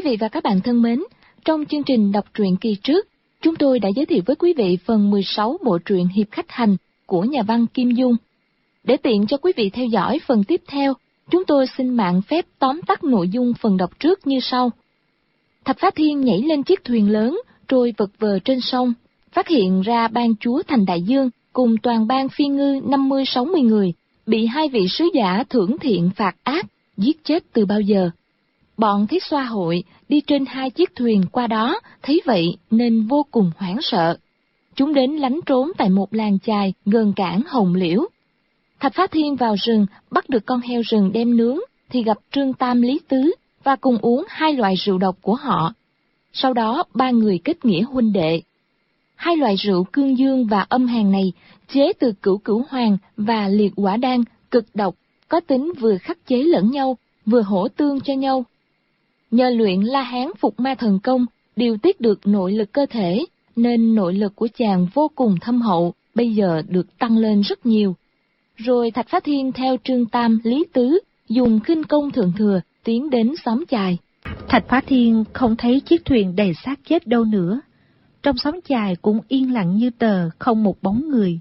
Quý vị và các bạn thân mến, trong chương trình đọc truyện kỳ trước, chúng tôi đã giới thiệu với quý vị phần 16 bộ truyện Hiệp Khách Hành của nhà văn Kim Dung. Để tiện cho quý vị theo dõi phần tiếp theo, chúng tôi xin mạn phép tóm tắt nội dung phần đọc trước như sau. Thạch Phá Thiên nhảy lên chiếc thuyền lớn, trôi vật vờ trên sông, phát hiện ra ban chúa Thành Đại Dương cùng toàn ban phi ngư 50-60 người, bị hai vị sứ giả thưởng thiện phạt ác, giết chết từ bao giờ. Bọn Thiết Xoa hội đi trên hai chiếc thuyền qua đó, thấy vậy nên vô cùng hoảng sợ. Chúng đến lánh trốn tại một làng chài gần cảng Hồng Liễu. Thạch Phá Thiên vào rừng bắt được con heo rừng đem nướng, thì gặp Trương Tam Lý Tứ và cùng uống hai loại rượu độc của họ. Sau đó ba người kết nghĩa huynh đệ. Hai loại rượu cương dương và âm hàn này chế từ cửu cửu hoàng và liệt quả đan cực độc, có tính vừa khắc chế lẫn nhau, vừa hỗ tương cho nhau. Nhờ luyện La Hán Phục Ma Thần Công, điều tiết được nội lực cơ thể, nên nội lực của chàng vô cùng thâm hậu, bây giờ được tăng lên rất nhiều. Rồi Thạch Phá Thiên theo Trương Tam Lý Tứ, dùng khinh công thượng thừa, tiến đến xóm chài. Thạch Phá Thiên không thấy chiếc thuyền đầy xác chết đâu nữa. Trong xóm chài cũng yên lặng như tờ, không một bóng người.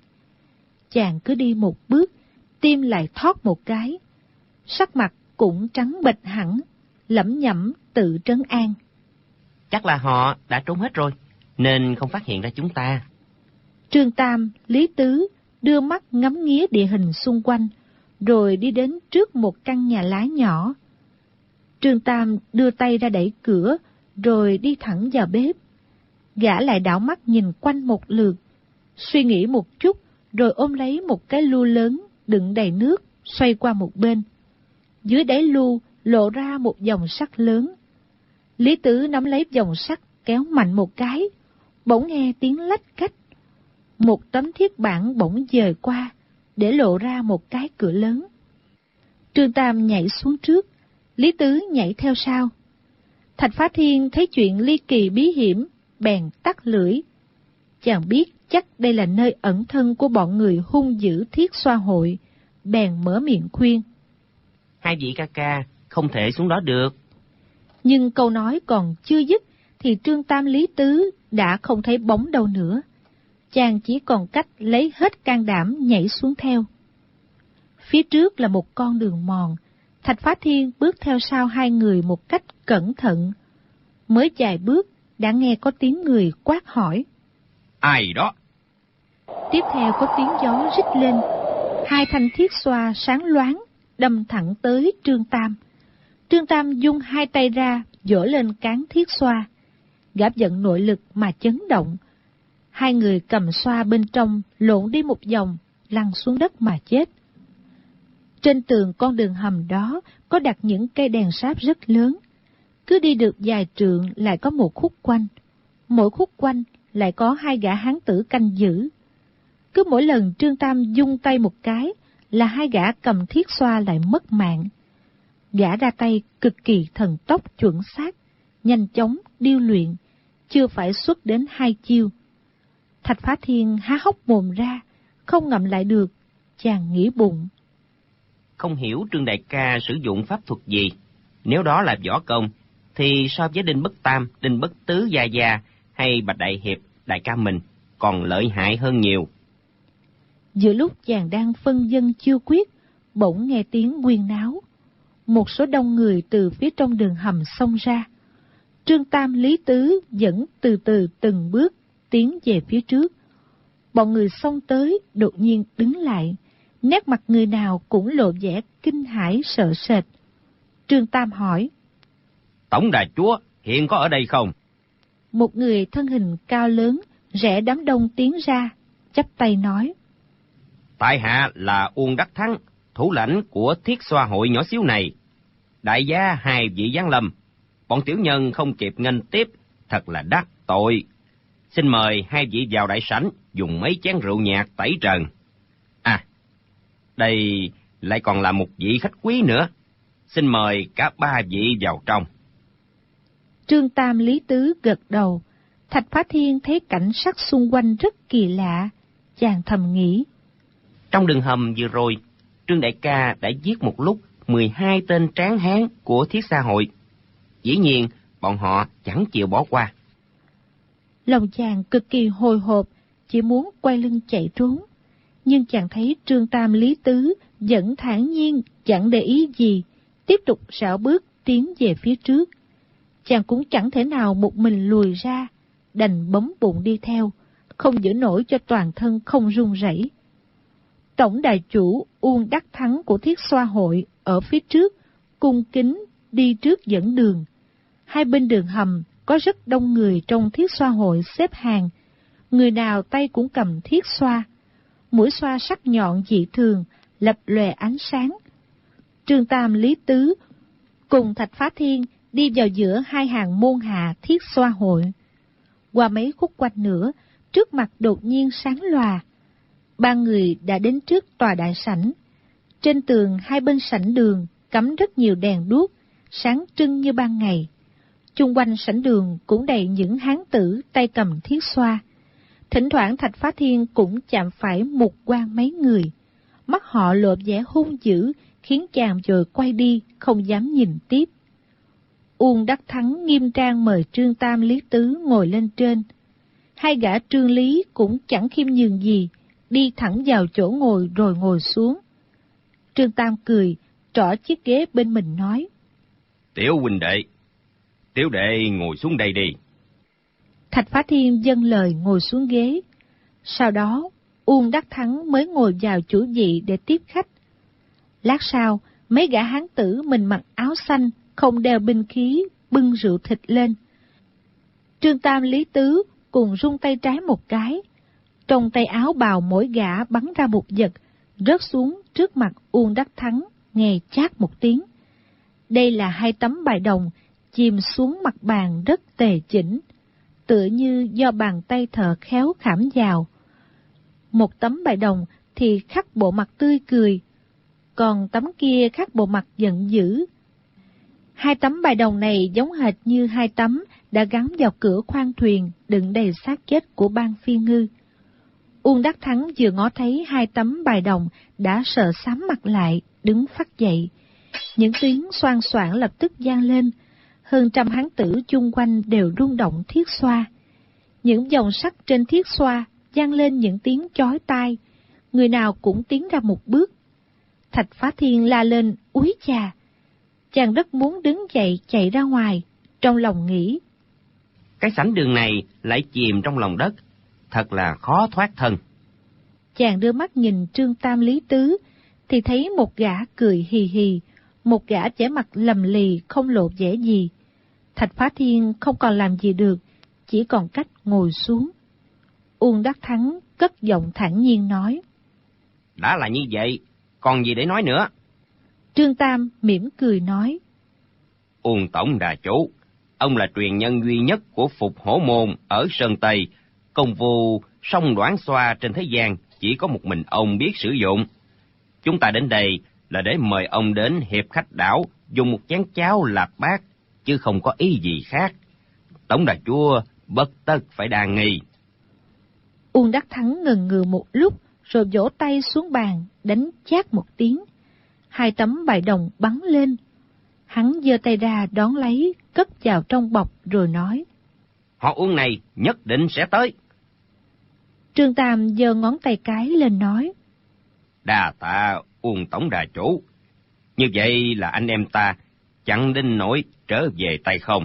Chàng cứ đi một bước, tim lại thót một cái. Sắc mặt cũng trắng bệch hẳn, lẩm nhẩm tự trấn an. Chắc là họ đã trốn hết rồi, nên không phát hiện ra chúng ta. Trương Tam, Lý Tứ đưa mắt ngắm nghía địa hình xung quanh, rồi đi đến trước một căn nhà lá nhỏ. Trương Tam đưa tay ra đẩy cửa, rồi đi thẳng vào bếp. Gã lại đảo mắt nhìn quanh một lượt, suy nghĩ một chút, rồi ôm lấy một cái lu lớn đựng đầy nước, xoay qua một bên. Dưới đáy lu lộ ra một dòng sắt lớn. Lý Tứ nắm lấy dòng sắt, kéo mạnh một cái, bỗng nghe tiếng lách cách. Một tấm thiết bản bỗng dời qua, để lộ ra một cái cửa lớn. Trương Tam nhảy xuống trước, Lý Tứ nhảy theo sau. Thạch Phá Thiên thấy chuyện ly kỳ bí hiểm, bèn tắt lưỡi. Chàng biết chắc đây là nơi ẩn thân của bọn người hung dữ Thiết Xoa hội, bèn mở miệng khuyên. Hai vị ca ca không thể xuống đó được. Nhưng câu nói còn chưa dứt, thì Trương Tam Lý Tứ đã không thấy bóng đâu nữa. Chàng chỉ còn cách lấy hết can đảm nhảy xuống theo. Phía trước là một con đường mòn, Thạch Phá Thiên bước theo sau hai người một cách cẩn thận. Mới vài bước, đã nghe có tiếng người quát hỏi. Ai đó? Tiếp theo có tiếng gió rít lên, hai thanh thiết xoa sáng loáng, đâm thẳng tới Trương Tam. Trương Tam dung hai tay ra, vỗ lên cán thiết xoa. Gã vận nội lực mà chấn động. Hai người cầm xoa bên trong lộn đi một vòng, lăn xuống đất mà chết. Trên tường con đường hầm đó có đặt những cây đèn sáp rất lớn. Cứ đi được vài trượng lại có một khúc quanh. Mỗi khúc quanh lại có hai gã hán tử canh giữ. Cứ mỗi lần Trương Tam dung tay một cái là hai gã cầm thiết xoa lại mất mạng. Gã ra tay cực kỳ thần tốc chuẩn xác, nhanh chóng, điêu luyện, chưa phải xuất đến hai chiêu. Thạch Phá Thiên há hốc mồm ra, không ngậm lại được, chàng nghĩ bụng. Không hiểu Trương đại ca sử dụng pháp thuật gì. Nếu đó là võ công, thì so với Đinh Bất Tam, Đinh Bất Tứ gia gia hay Bạch Đại Hiệp, đại ca mình còn lợi hại hơn nhiều. Giữa lúc chàng đang phân vân chưa quyết, bỗng nghe tiếng huyên náo. Một số đông người từ phía trong đường hầm xông ra. Trương Tam Lý Tứ dẫn từ từ từng bước tiến về phía trước. Bọn người xông tới đột nhiên đứng lại, nét mặt người nào cũng lộ vẻ kinh hãi sợ sệt. Trương Tam hỏi. Tổng đà chúa hiện có ở đây không? Một người thân hình cao lớn, rẽ đám đông tiến ra, chắp tay nói. Tại hạ là Uông Đắc Thắng, thủ lãnh của Thiết Xoa hội nhỏ xíu này. Đại gia hai vị giáng lâm, bọn tiểu nhân không kịp nghênh tiếp, thật là đắc tội. Xin mời hai vị vào đại sảnh, dùng mấy chén rượu nhạt tẩy trần. À, đây lại còn là một vị khách quý nữa. Xin mời cả ba vị vào trong. Trương Tam Lý Tứ gật đầu. Thạch Phá Thiên thấy cảnh sắc xung quanh rất kỳ lạ, chàng thầm nghĩ. Trong đường hầm vừa rồi, Trương đại ca đã giết một lúc 12 tên tráng hán của Thiết Xa hội. Dĩ nhiên, bọn họ chẳng chịu bỏ qua. Lòng chàng cực kỳ hồi hộp, chỉ muốn quay lưng chạy trốn. Nhưng chàng thấy Trương Tam Lý Tứ vẫn thản nhiên, chẳng để ý gì, tiếp tục rảo bước tiến về phía trước. Chàng cũng chẳng thể nào một mình lùi ra, đành bấm bụng đi theo, không giữ nổi cho toàn thân không run rẩy. Tổng đài chủ Uông Đắc Thắng của Thiết Xoa hội ở phía trước, cung kính đi trước dẫn đường. Hai bên đường hầm có rất đông người trong Thiết Xoa hội xếp hàng, người nào tay cũng cầm thiết xoa. Mũi xoa sắc nhọn dị thường, lập lòe ánh sáng. Trương Tam Lý Tứ cùng Thạch Phá Thiên đi vào giữa hai hàng môn hạ Thiết Xoa hội. Qua mấy khúc quanh nữa, trước mặt đột nhiên sáng lòa. Ba người đã đến trước tòa đại sảnh. Trên tường hai bên sảnh đường cắm rất nhiều đèn đuốc, sáng trưng như ban ngày. Chung quanh sảnh đường cũng đầy những hán tử tay cầm thiết xoa. Thỉnh thoảng Thạch Phá Thiên cũng chạm phải mục quan mấy người. Mắt họ lộ vẻ hung dữ, khiến chàng rồi quay đi, không dám nhìn tiếp. Uông Đắc Thắng nghiêm trang mời Trương Tam Lý Tứ ngồi lên trên. Hai gã Trương Lý cũng chẳng khiêm nhường gì, đi thẳng vào chỗ ngồi rồi ngồi xuống. Trương Tam cười, trỏ chiếc ghế bên mình nói: Tiểu huynh đệ, tiểu đệ ngồi xuống đây đi. Thạch Phá Thiên dâng lời ngồi xuống ghế. Sau đó, Uông Đắc Thắng mới ngồi vào chủ vị để tiếp khách. Lát sau, mấy gã hán tử mình mặc áo xanh, không đeo binh khí, bưng rượu thịt lên. Trương Tam Lý Tứ cùng rung tay trái một cái. Trong tay áo bào mỗi gã bắn ra một vật, rớt xuống trước mặt Uông Đắc Thắng, nghe chát một tiếng. Đây là hai tấm bài đồng, chìm xuống mặt bàn rất tề chỉnh, tựa như do bàn tay thợ khéo khảm vào. Một tấm bài đồng thì khắc bộ mặt tươi cười, còn tấm kia khắc bộ mặt giận dữ. Hai tấm bài đồng này giống hệt như hai tấm đã gắn vào cửa khoang thuyền đựng đầy xác chết của Ban Phi Ngư. Uông Đắc Thắng vừa ngó thấy hai tấm bài đồng đã sợ xám mặt lại, đứng phắt dậy. Những tiếng xoan xoảng lập tức vang lên, hơn trăm hán tử chung quanh đều rung động thiết xoa. Những dòng sắt trên thiết xoa vang lên những tiếng chói tai, người nào cũng tiến ra một bước. Thạch Phá Thiên la lên: Úi chà! Chàng rất muốn đứng dậy chạy ra ngoài, trong lòng nghĩ: Cái sảnh đường này lại chìm trong lòng đất, thật là khó thoát thân. Chàng đưa mắt nhìn Trương Tam Lý Tứ, thì thấy một gã cười hì hì, một gã vẻ mặt lầm lì không lộ vẻ gì. Thạch Phá Thiên không còn làm gì được, chỉ còn cách ngồi xuống. Uông Đắc Thắng cất giọng thản nhiên nói: Đã là như vậy, còn gì để nói nữa? Trương Tam mỉm cười nói: Uông tổng đà chủ, ông là truyền nhân duy nhất của Phục Hổ môn ở Sơn Tây. Công vụ song đoán xoa trên thế gian chỉ có một mình ông biết sử dụng. Chúng ta đến đây là để mời ông đến hiệp khách đảo dùng một chén cháo lạp bát, chứ không có ý gì khác. Tổng đà chúa bất tất phải đa nghi. Uông Đắc Thắng ngần ngừ một lúc, rồi vỗ tay xuống bàn, đánh chát một tiếng. Hai tấm bài đồng bắn lên. Hắn giơ tay ra đón lấy, cất vào trong bọc rồi nói: Họ Uông này nhất định sẽ tới. Trương Tam giơ ngón tay cái lên nói: Đà tạ Uông tổng đà chủ. Như vậy là anh em ta chẳng đến nỗi trở về tay không.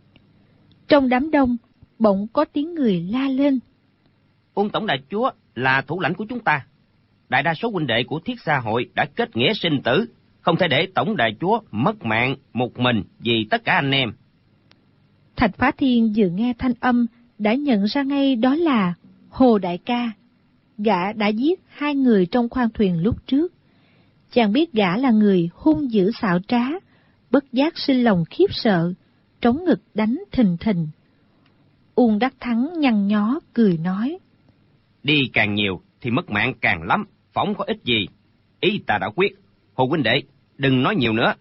Trong đám đông, bỗng có tiếng người la lên: Uông tổng đại chúa là thủ lãnh của chúng ta. Đại đa số huynh đệ của Thiết Xa hội đã kết nghĩa sinh tử, không thể để tổng đại chúa mất mạng một mình vì tất cả anh em. Thạch Phá Thiên vừa nghe thanh âm đã nhận ra ngay đó là Hồ đại ca. Gã đã giết hai người trong khoang thuyền lúc trước. Chàng biết gã là người hung dữ xảo trá, bất giác sinh lòng khiếp sợ, trống ngực đánh thình thình. Uông Đắc Thắng nhăn nhó cười nói: Đi càng nhiều thì mất mạng càng lắm, phỏng có ích gì. Ý ta đã quyết, Hồ huynh đệ đừng nói nhiều nữa.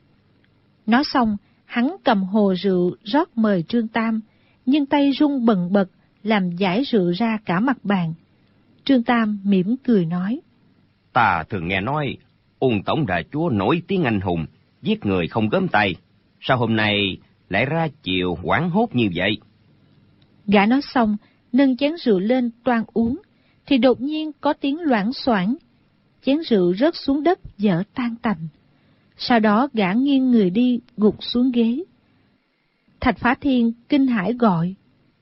Nói xong, hắn cầm hồ rượu rót mời Trương Tam, nhưng tay rung bần bật làm giải rượu ra cả mặt bàn. Trương Tam mỉm cười nói: Ta thường nghe nói Uông tổng đại chúa nổi tiếng anh hùng, giết người không gớm tay. Sao hôm nay lại ra chiều hoảng hốt như vậy? Gã nói xong, nâng chén rượu lên toan uống, thì đột nhiên có tiếng loảng xoảng. Chén rượu rớt xuống đất vỡ tan tành. Sau đó gã nghiêng người đi, gục xuống ghế. Thạch Phá Thiên kinh hãi gọi: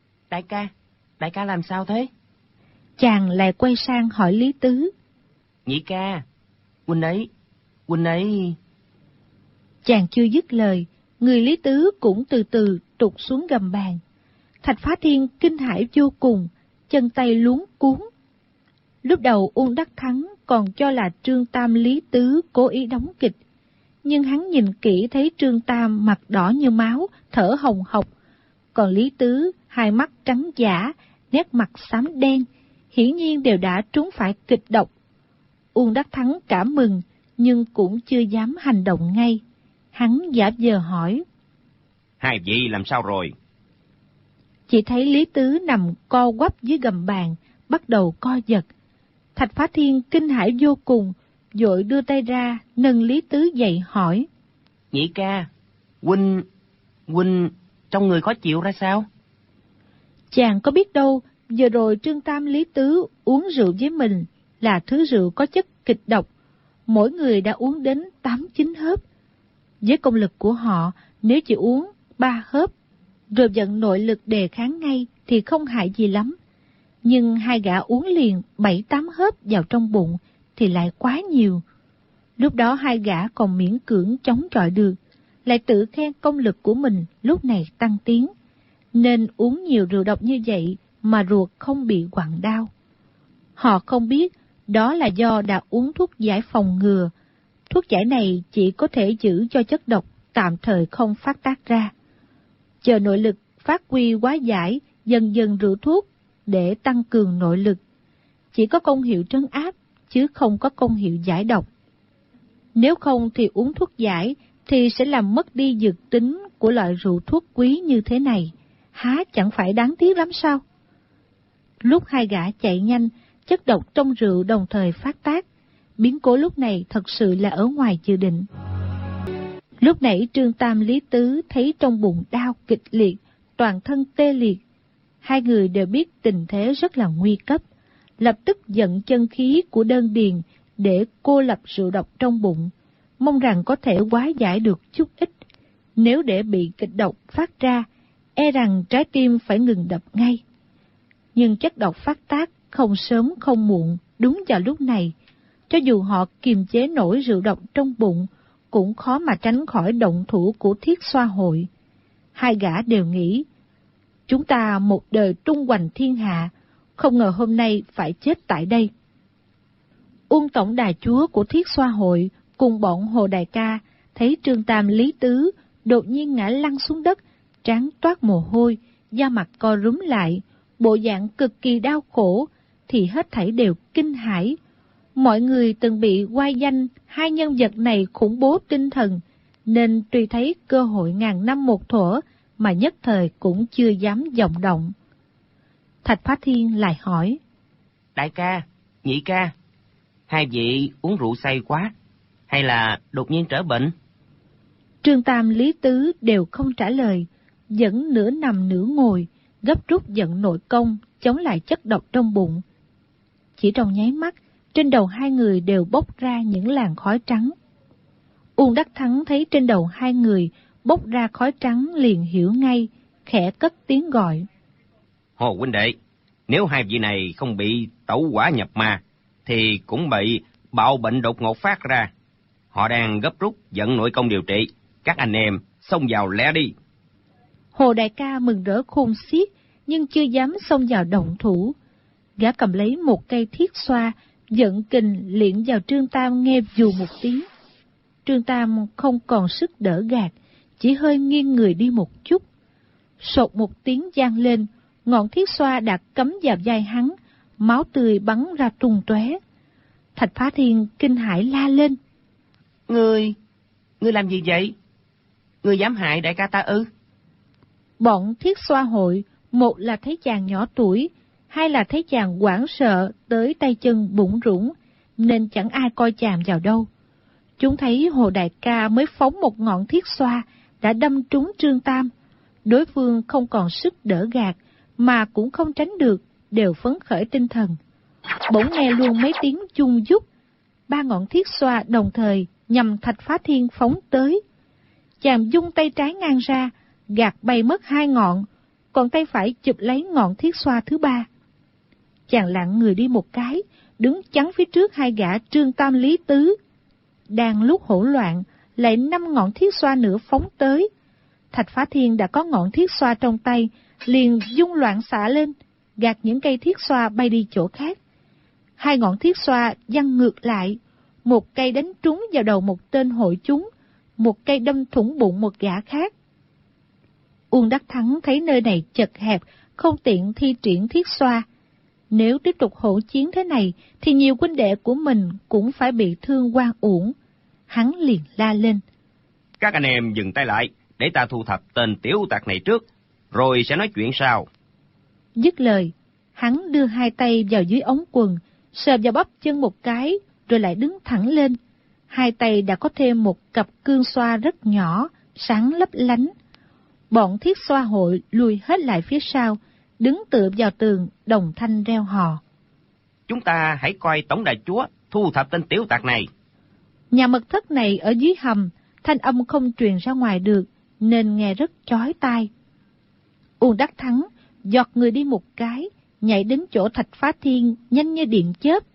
Đại ca làm sao thế? Chàng lại quay sang hỏi Lý Tứ: Nhị ca, huynh ấy... Chàng chưa dứt lời, người Lý Tứ cũng từ từ trụt xuống gầm bàn. Thạch Phá Thiên kinh hãi vô cùng, chân tay luống cuống. Lúc đầu Uông Đắc Thắng còn cho là Trương Tam Lý Tứ cố ý đóng kịch, nhưng hắn nhìn kỹ thấy Trương Tam mặt đỏ như máu, thở hồng hộc, còn Lý Tứ hai mắt trắng giả, nét mặt xám đen, hiển nhiên đều đã trúng phải kịch độc. Uông Đắc Thắng cảm mừng, nhưng cũng chưa dám hành động ngay. Hắn giả vờ hỏi: Hai vị làm sao rồi? Chỉ thấy Lý Tứ nằm co quắp dưới gầm bàn, bắt đầu co giật. Thạch Phá Thiên kinh hãi vô cùng, vội đưa tay ra nâng Lý Tứ dậy hỏi: Nhị ca, huynh trong người khó chịu ra sao? Chàng có biết đâu, vừa rồi Trương Tam Lý Tứ uống rượu với mình là thứ rượu có chất kịch độc, mỗi người đã uống đến 8-9 hớp. Với công lực của họ, nếu chỉ uống 3 hớp, rồi vận nội lực đề kháng ngay thì không hại gì lắm. Nhưng hai gã uống liền 7-8 hớp vào trong bụng thì lại quá nhiều. Lúc đó hai gã còn miễn cưỡng chống chọi được, lại tự khen công lực của mình lúc này tăng tiến, nên uống nhiều rượu độc như vậy mà ruột không bị quặn đau. Họ không biết đó là do đã uống thuốc giải phòng ngừa. Thuốc giải này chỉ có thể giữ cho chất độc tạm thời không phát tác ra. Chờ nội lực phát huy hóa giải, dần dần rượu thuốc để tăng cường nội lực. Chỉ có công hiệu trấn áp, chứ không có công hiệu giải độc. Nếu không thì uống thuốc giải thì sẽ làm mất đi dược tính của loại rượu thuốc quý như thế này. Há chẳng phải đáng tiếc lắm sao? Lúc hai gã chạy nhanh, chất độc trong rượu đồng thời phát tác. Biến cố lúc này thật sự là ở ngoài dự định. Lúc nãy Trương Tam Lý Tứ thấy trong bụng đau kịch liệt, toàn thân tê liệt. Hai người đều biết tình thế rất là nguy cấp, lập tức dẫn chân khí của đơn điền để cô lập rượu độc trong bụng, mong rằng có thể hóa giải được chút ít. Nếu để bị kịch độc phát ra, e rằng trái tim phải ngừng đập ngay. Nhưng chất độc phát tác không sớm không muộn, đúng vào lúc này, cho dù họ kiềm chế nổi rượu độc trong bụng, cũng khó mà tránh khỏi động thủ của Thiết Xoa Hội. Hai gã đều nghĩ, chúng ta một đời tung hoành thiên hạ, không ngờ hôm nay phải chết tại đây. Uông tổng đà chúa của Thiết Xoa Hội cùng bọn Hồ Đại Ca thấy Trương Tam Lý Tứ đột nhiên ngã lăn xuống đất, trán toát mồ hôi, da mặt co rúm lại, bộ dạng cực kỳ đau khổ, thì hết thảy đều kinh hãi. Mọi người từng bị oai danh hai nhân vật này khủng bố tinh thần, nên tuy thấy cơ hội ngàn năm một thuở mà nhất thời cũng chưa dám vọng động. Thạch Phá Thiên lại hỏi: Đại ca, nhị ca, hai vị uống rượu say quá, hay là đột nhiên trở bệnh? Trương Tam Lý Tứ đều không trả lời, vẫn nửa nằm nửa ngồi, gấp rút vận nội công, chống lại chất độc trong bụng. Chỉ trong nháy mắt, trên đầu hai người đều bốc ra những làn khói trắng. Uông Đắc Thắng thấy trên đầu hai người bốc ra khói trắng liền hiểu ngay, khẽ cất tiếng gọi: Hồ huynh đệ, nếu hai vị này không bị tẩu hỏa nhập ma, thì cũng bị bạo bệnh đột ngột phát ra. Họ đang gấp rút vận nội công điều trị, các anh em xông vào lẹ đi. Hồ Đại Ca mừng rỡ khôn xiết, nhưng chưa dám xông vào động thủ. Gã cầm lấy một cây thiết xoa, vận kình liệng vào Trương Tam nghe vù một tiếng. Trương Tam không còn sức đỡ gạt, chỉ hơi nghiêng người đi một chút. Sột một tiếng vang lên, ngọn thiết xoa đã cắm vào vai hắn, máu tươi bắn ra tung tóe. Thạch Phá Thiên kinh hãi la lên: Ngươi làm gì vậy? Ngươi dám hại đại ca ta ư? Bọn Thiết Xoa Hội, một là thấy chàng nhỏ tuổi, hai là thấy chàng hoảng sợ tới tay chân bủn rủn, nên chẳng ai coi chàng vào đâu. Chúng thấy Hồ Đại Ca mới phóng một ngọn thiết xoa, đã đâm trúng Trương Tam. Đối phương không còn sức đỡ gạt, mà cũng không tránh được, đều phấn khởi tinh thần. Bỗng nghe luôn mấy tiếng chung dúc, 3 ngọn thiết xoa đồng thời nhằm Thạch Phá Thiên phóng tới. Chàng dung tay trái ngang ra, gạt bay mất 2 ngọn, còn tay phải chụp lấy ngọn thiết xoa thứ 3. Chàng lặng người đi một cái, đứng chắn phía trước 2 gã Trương Tam Lý Tứ. Đang lúc hỗn loạn, lại 5 ngọn thiết xoa nữa phóng tới. Thạch Phá Thiên đã có ngọn thiết xoa trong tay, liền dung loạn xạ lên, gạt những cây thiết xoa bay đi chỗ khác. 2 ngọn thiết xoa văng ngược lại, một cây đánh trúng vào đầu một tên hội chúng, một cây đâm thủng bụng một gã khác. Uông Đắc Thắng thấy nơi này chật hẹp, không tiện thi triển thiết xoa. Nếu tiếp tục hỗn chiến thế này, thì nhiều huynh đệ của mình cũng phải bị thương oan uổng. Hắn liền la lên: Các anh em dừng tay lại, để ta thu thập tên tiểu tặc này trước, rồi sẽ nói chuyện sau. Dứt lời, hắn đưa 2 tay vào dưới ống quần, sờ vào bắp chân một cái, rồi lại đứng thẳng lên. 2 tay đã có thêm một cặp cương xoa rất nhỏ, sáng lấp lánh. Bọn thiết xoa hội lùi hết lại phía sau, đứng tựa vào tường, đồng thanh reo hò: Chúng ta hãy coi tổng đại chúa thu thập tên tiểu tặc này. Nhà mật thất này ở dưới hầm, thanh âm không truyền ra ngoài được, nên nghe rất chói tai. Uông Đắc Thắng giọt người đi một cái, nhảy đến chỗ Thạch Phá Thiên nhanh như điện chớp.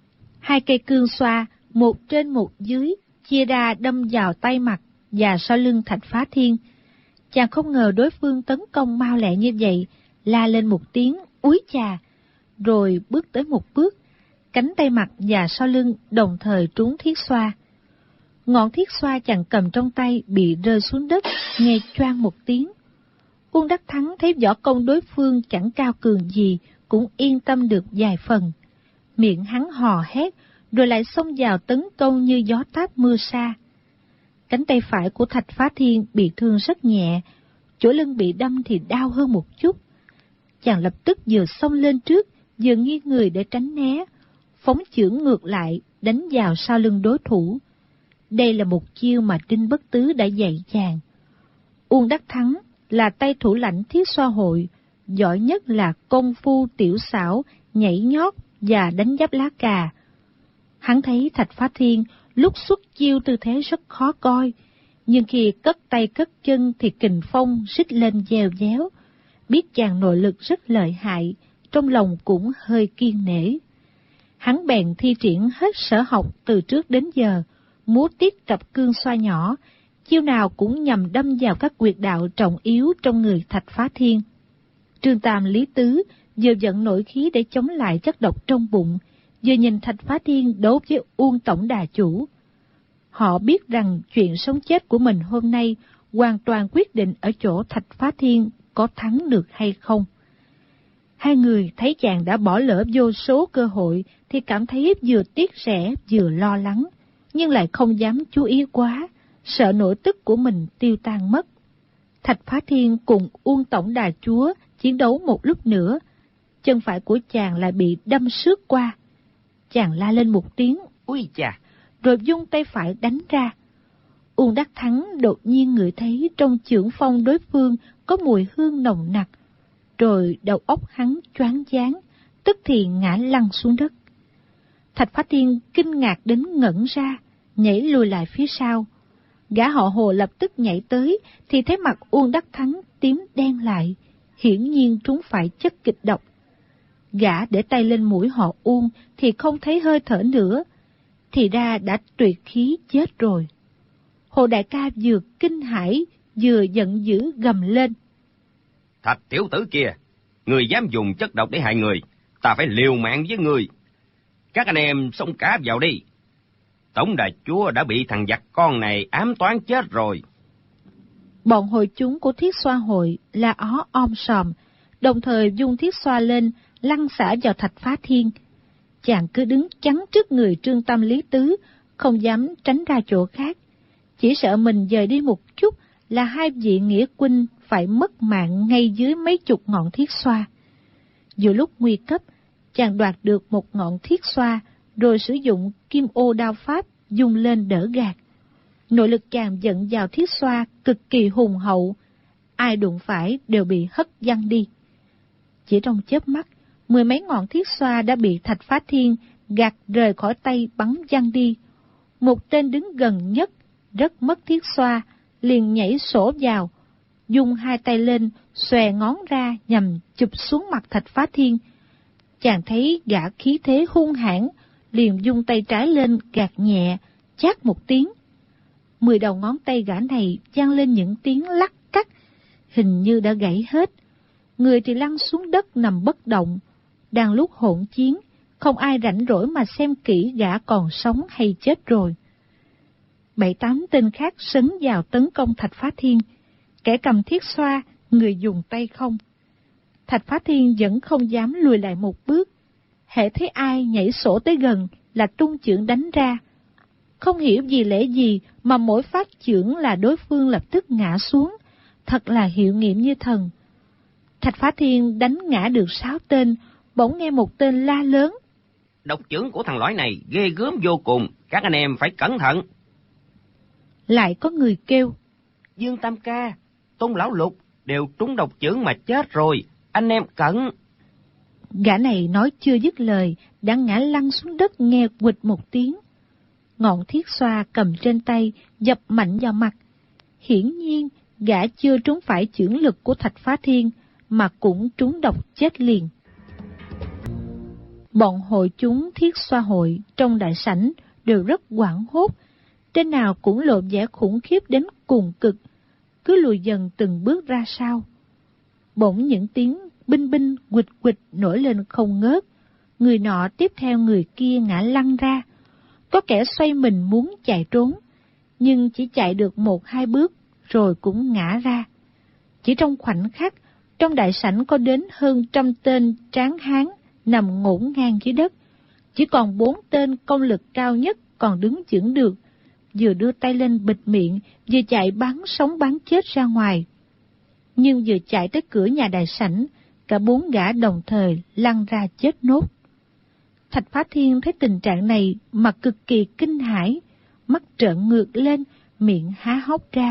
2 cây cương xoa, một trên một dưới, chia ra đâm vào tay mặt và sau lưng Thạch Phá Thiên. Chàng không ngờ đối phương tấn công mau lẹ như vậy, la lên một tiếng úi chà, rồi bước tới một bước, cánh tay mặt và sau lưng đồng thời trúng thiết xoa. Ngọn thiết xoa chàng cầm trong tay bị rơi xuống đất, nghe choang một tiếng. Uông Đắc Thắng thấy võ công đối phương chẳng cao cường gì, cũng yên tâm được vài phần. Miệng hắn hò hét, rồi lại xông vào tấn công như gió táp mưa sa. Cánh tay phải của Thạch Phá Thiên bị thương rất nhẹ, chỗ lưng bị đâm thì đau hơn một chút. Chàng lập tức vừa xông lên trước, vừa nghiêng người để tránh né, phóng chưởng ngược lại, đánh vào sau lưng đối thủ. Đây là một chiêu mà Đinh Bất Tứ đã dạy chàng. Uông Đắc Thắng là tay thủ lãnh thiết xoa hội, giỏi nhất là công phu tiểu xảo, nhảy nhót và đánh giáp lá cà. Hắn thấy Thạch Phá Thiên lúc xuất chiêu tư thế rất khó coi, nhưng khi cất tay cất chân thì kình phong rít lên dèo déo. Biết chàng nội lực rất lợi hại, trong lòng cũng hơi kiêng nể. Hắn bèn thi triển hết sở học từ trước đến giờ, múa tiết cặp cương xoa nhỏ, chiêu nào cũng nhằm đâm vào các huyệt đạo trọng yếu trong người Thạch Phá Thiên. Trương Tam Lý Tứ vừa giận nổi khí để chống lại chất độc trong bụng, vừa nhìn Thạch Phá Thiên đấu với Uông tổng đà chủ. Họ biết rằng chuyện sống chết của mình hôm nay hoàn toàn quyết định ở chỗ Thạch Phá Thiên có thắng được hay không. 2 người thấy chàng đã bỏ lỡ vô số cơ hội thì cảm thấy vừa tiếc rẻ vừa lo lắng, nhưng lại không dám chú ý quá, sợ nỗi tức của mình tiêu tan mất. Thạch Phá Thiên cùng Uông tổng đà chúa chiến đấu một lúc nữa, chân phải của chàng lại bị đâm xước qua. Chàng la lên một tiếng Úi chà, rồi vung tay phải đánh ra. Uông Đắc Thắng đột nhiên ngửi thấy trong chưởng phong đối phương có mùi hương nồng nặc, rồi đầu óc hắn choáng váng, tức thì ngã lăn xuống đất. Thạch Phá Thiên kinh ngạc đến ngẩn ra, nhảy lùi lại phía sau. Gã họ Hồ lập tức nhảy tới, thì thấy mặt Uông Đắc Thắng tím đen lại, hiển nhiên trúng phải chất kịch độc. Gã để tay lên mũi họ Uông thì không thấy hơi thở nữa, thì ra đã tuyệt khí chết rồi. Hồ đại ca vừa kinh hãi vừa giận dữ gầm lên: Thạch tiểu tử kia, người dám dùng chất độc để hại người, ta phải liều mạng với người. Các anh em xông cá vào đi. Tổng đại chúa đã bị thằng giặc con này ám toán chết rồi. Bọn hội chúng của thiết xoa hội la ó om sòm, đồng thời dung thiết xoa lên lăn xả vào Thạch Phá Thiên. Chàng cứ đứng chắn trước người Trương Tam Lý Tứ, không dám tránh ra chỗ khác, chỉ sợ mình dời đi một chút là 2 vị nghĩa huynh phải mất mạng ngay dưới mấy chục ngọn thiết xoa. Giữa lúc nguy cấp, chàng đoạt được một ngọn thiết xoa, rồi sử dụng kim ô đao pháp dung lên đỡ gạt. Nội lực chàng dẫn vào thiết xoa cực kỳ hùng hậu, ai đụng phải đều bị hất văng đi. Chỉ trong chớp mắt, 10 mấy ngọn thiết xoa đã bị Thạch Phá Thiên gạt rời khỏi tay bắn văng đi. Một tên đứng gần nhất, rất mất thiết xoa, liền nhảy sổ vào, dùng hai tay lên, xòe ngón ra nhằm chụp xuống mặt Thạch Phá Thiên. Chàng thấy gã khí thế hung hãn, liền dung tay trái lên gạt nhẹ, chát một tiếng. 10 đầu ngón tay gã này vang lên những tiếng lắc cắt, hình như đã gãy hết. Người thì lăn xuống đất nằm bất động. Đang lúc hỗn chiến, không ai rảnh rỗi mà xem kỹ gã còn sống hay chết rồi. 7-8 tên khác sấn vào tấn công Thạch Phá Thiên, kẻ cầm thiết xoa, người dùng tay không. Thạch Phá Thiên vẫn không dám lùi lại một bước, hễ thấy ai nhảy sổ tới gần là tung chưởng đánh ra. Không hiểu vì lẽ gì mà mỗi phát chưởng là đối phương lập tức ngã xuống, thật là hiệu nghiệm như thần. Thạch Phá Thiên đánh ngã được 6 tên, bỗng nghe một tên la lớn: Độc chưởng của thằng lõi này ghê gớm vô cùng, các anh em phải cẩn thận. Lại có người kêu: Dương Tam Ca, Tôn Lão Lục đều trúng độc chưởng mà chết rồi, anh em cẩn. Gã này nói chưa dứt lời, đã ngã lăn xuống đất nghe quịch một tiếng. Ngọn thiết xoa cầm trên tay dập mạnh vào mặt. Hiển nhiên, gã chưa trúng phải chưởng lực của Thạch Phá Thiên, mà cũng trúng độc chết liền. Bọn hội chúng thiết xoa hội trong đại sảnh đều rất hoảng hốt, tên nào cũng lộ vẻ khủng khiếp đến cùng cực, cứ lùi dần từng bước ra sau. Bỗng những tiếng binh binh quịch quịch nổi lên không ngớt, người nọ tiếp theo người kia ngã lăn ra. Có kẻ xoay mình muốn chạy trốn, nhưng chỉ chạy được 1-2 bước rồi cũng ngã ra. Chỉ trong khoảnh khắc, trong đại sảnh có đến hơn 100 tên tráng hán nằm ngổn ngang dưới đất. Chỉ còn 4 tên công lực cao nhất còn đứng vững được, vừa đưa tay lên bịt miệng, vừa chạy bắn sống bắn chết ra ngoài. Nhưng vừa chạy tới cửa nhà đại sảnh, cả 4 gã đồng thời lăn ra chết nốt. Thạch Phá Thiên thấy tình trạng này mà cực kỳ kinh hãi, mắt trợn ngược lên, miệng há hốc ra.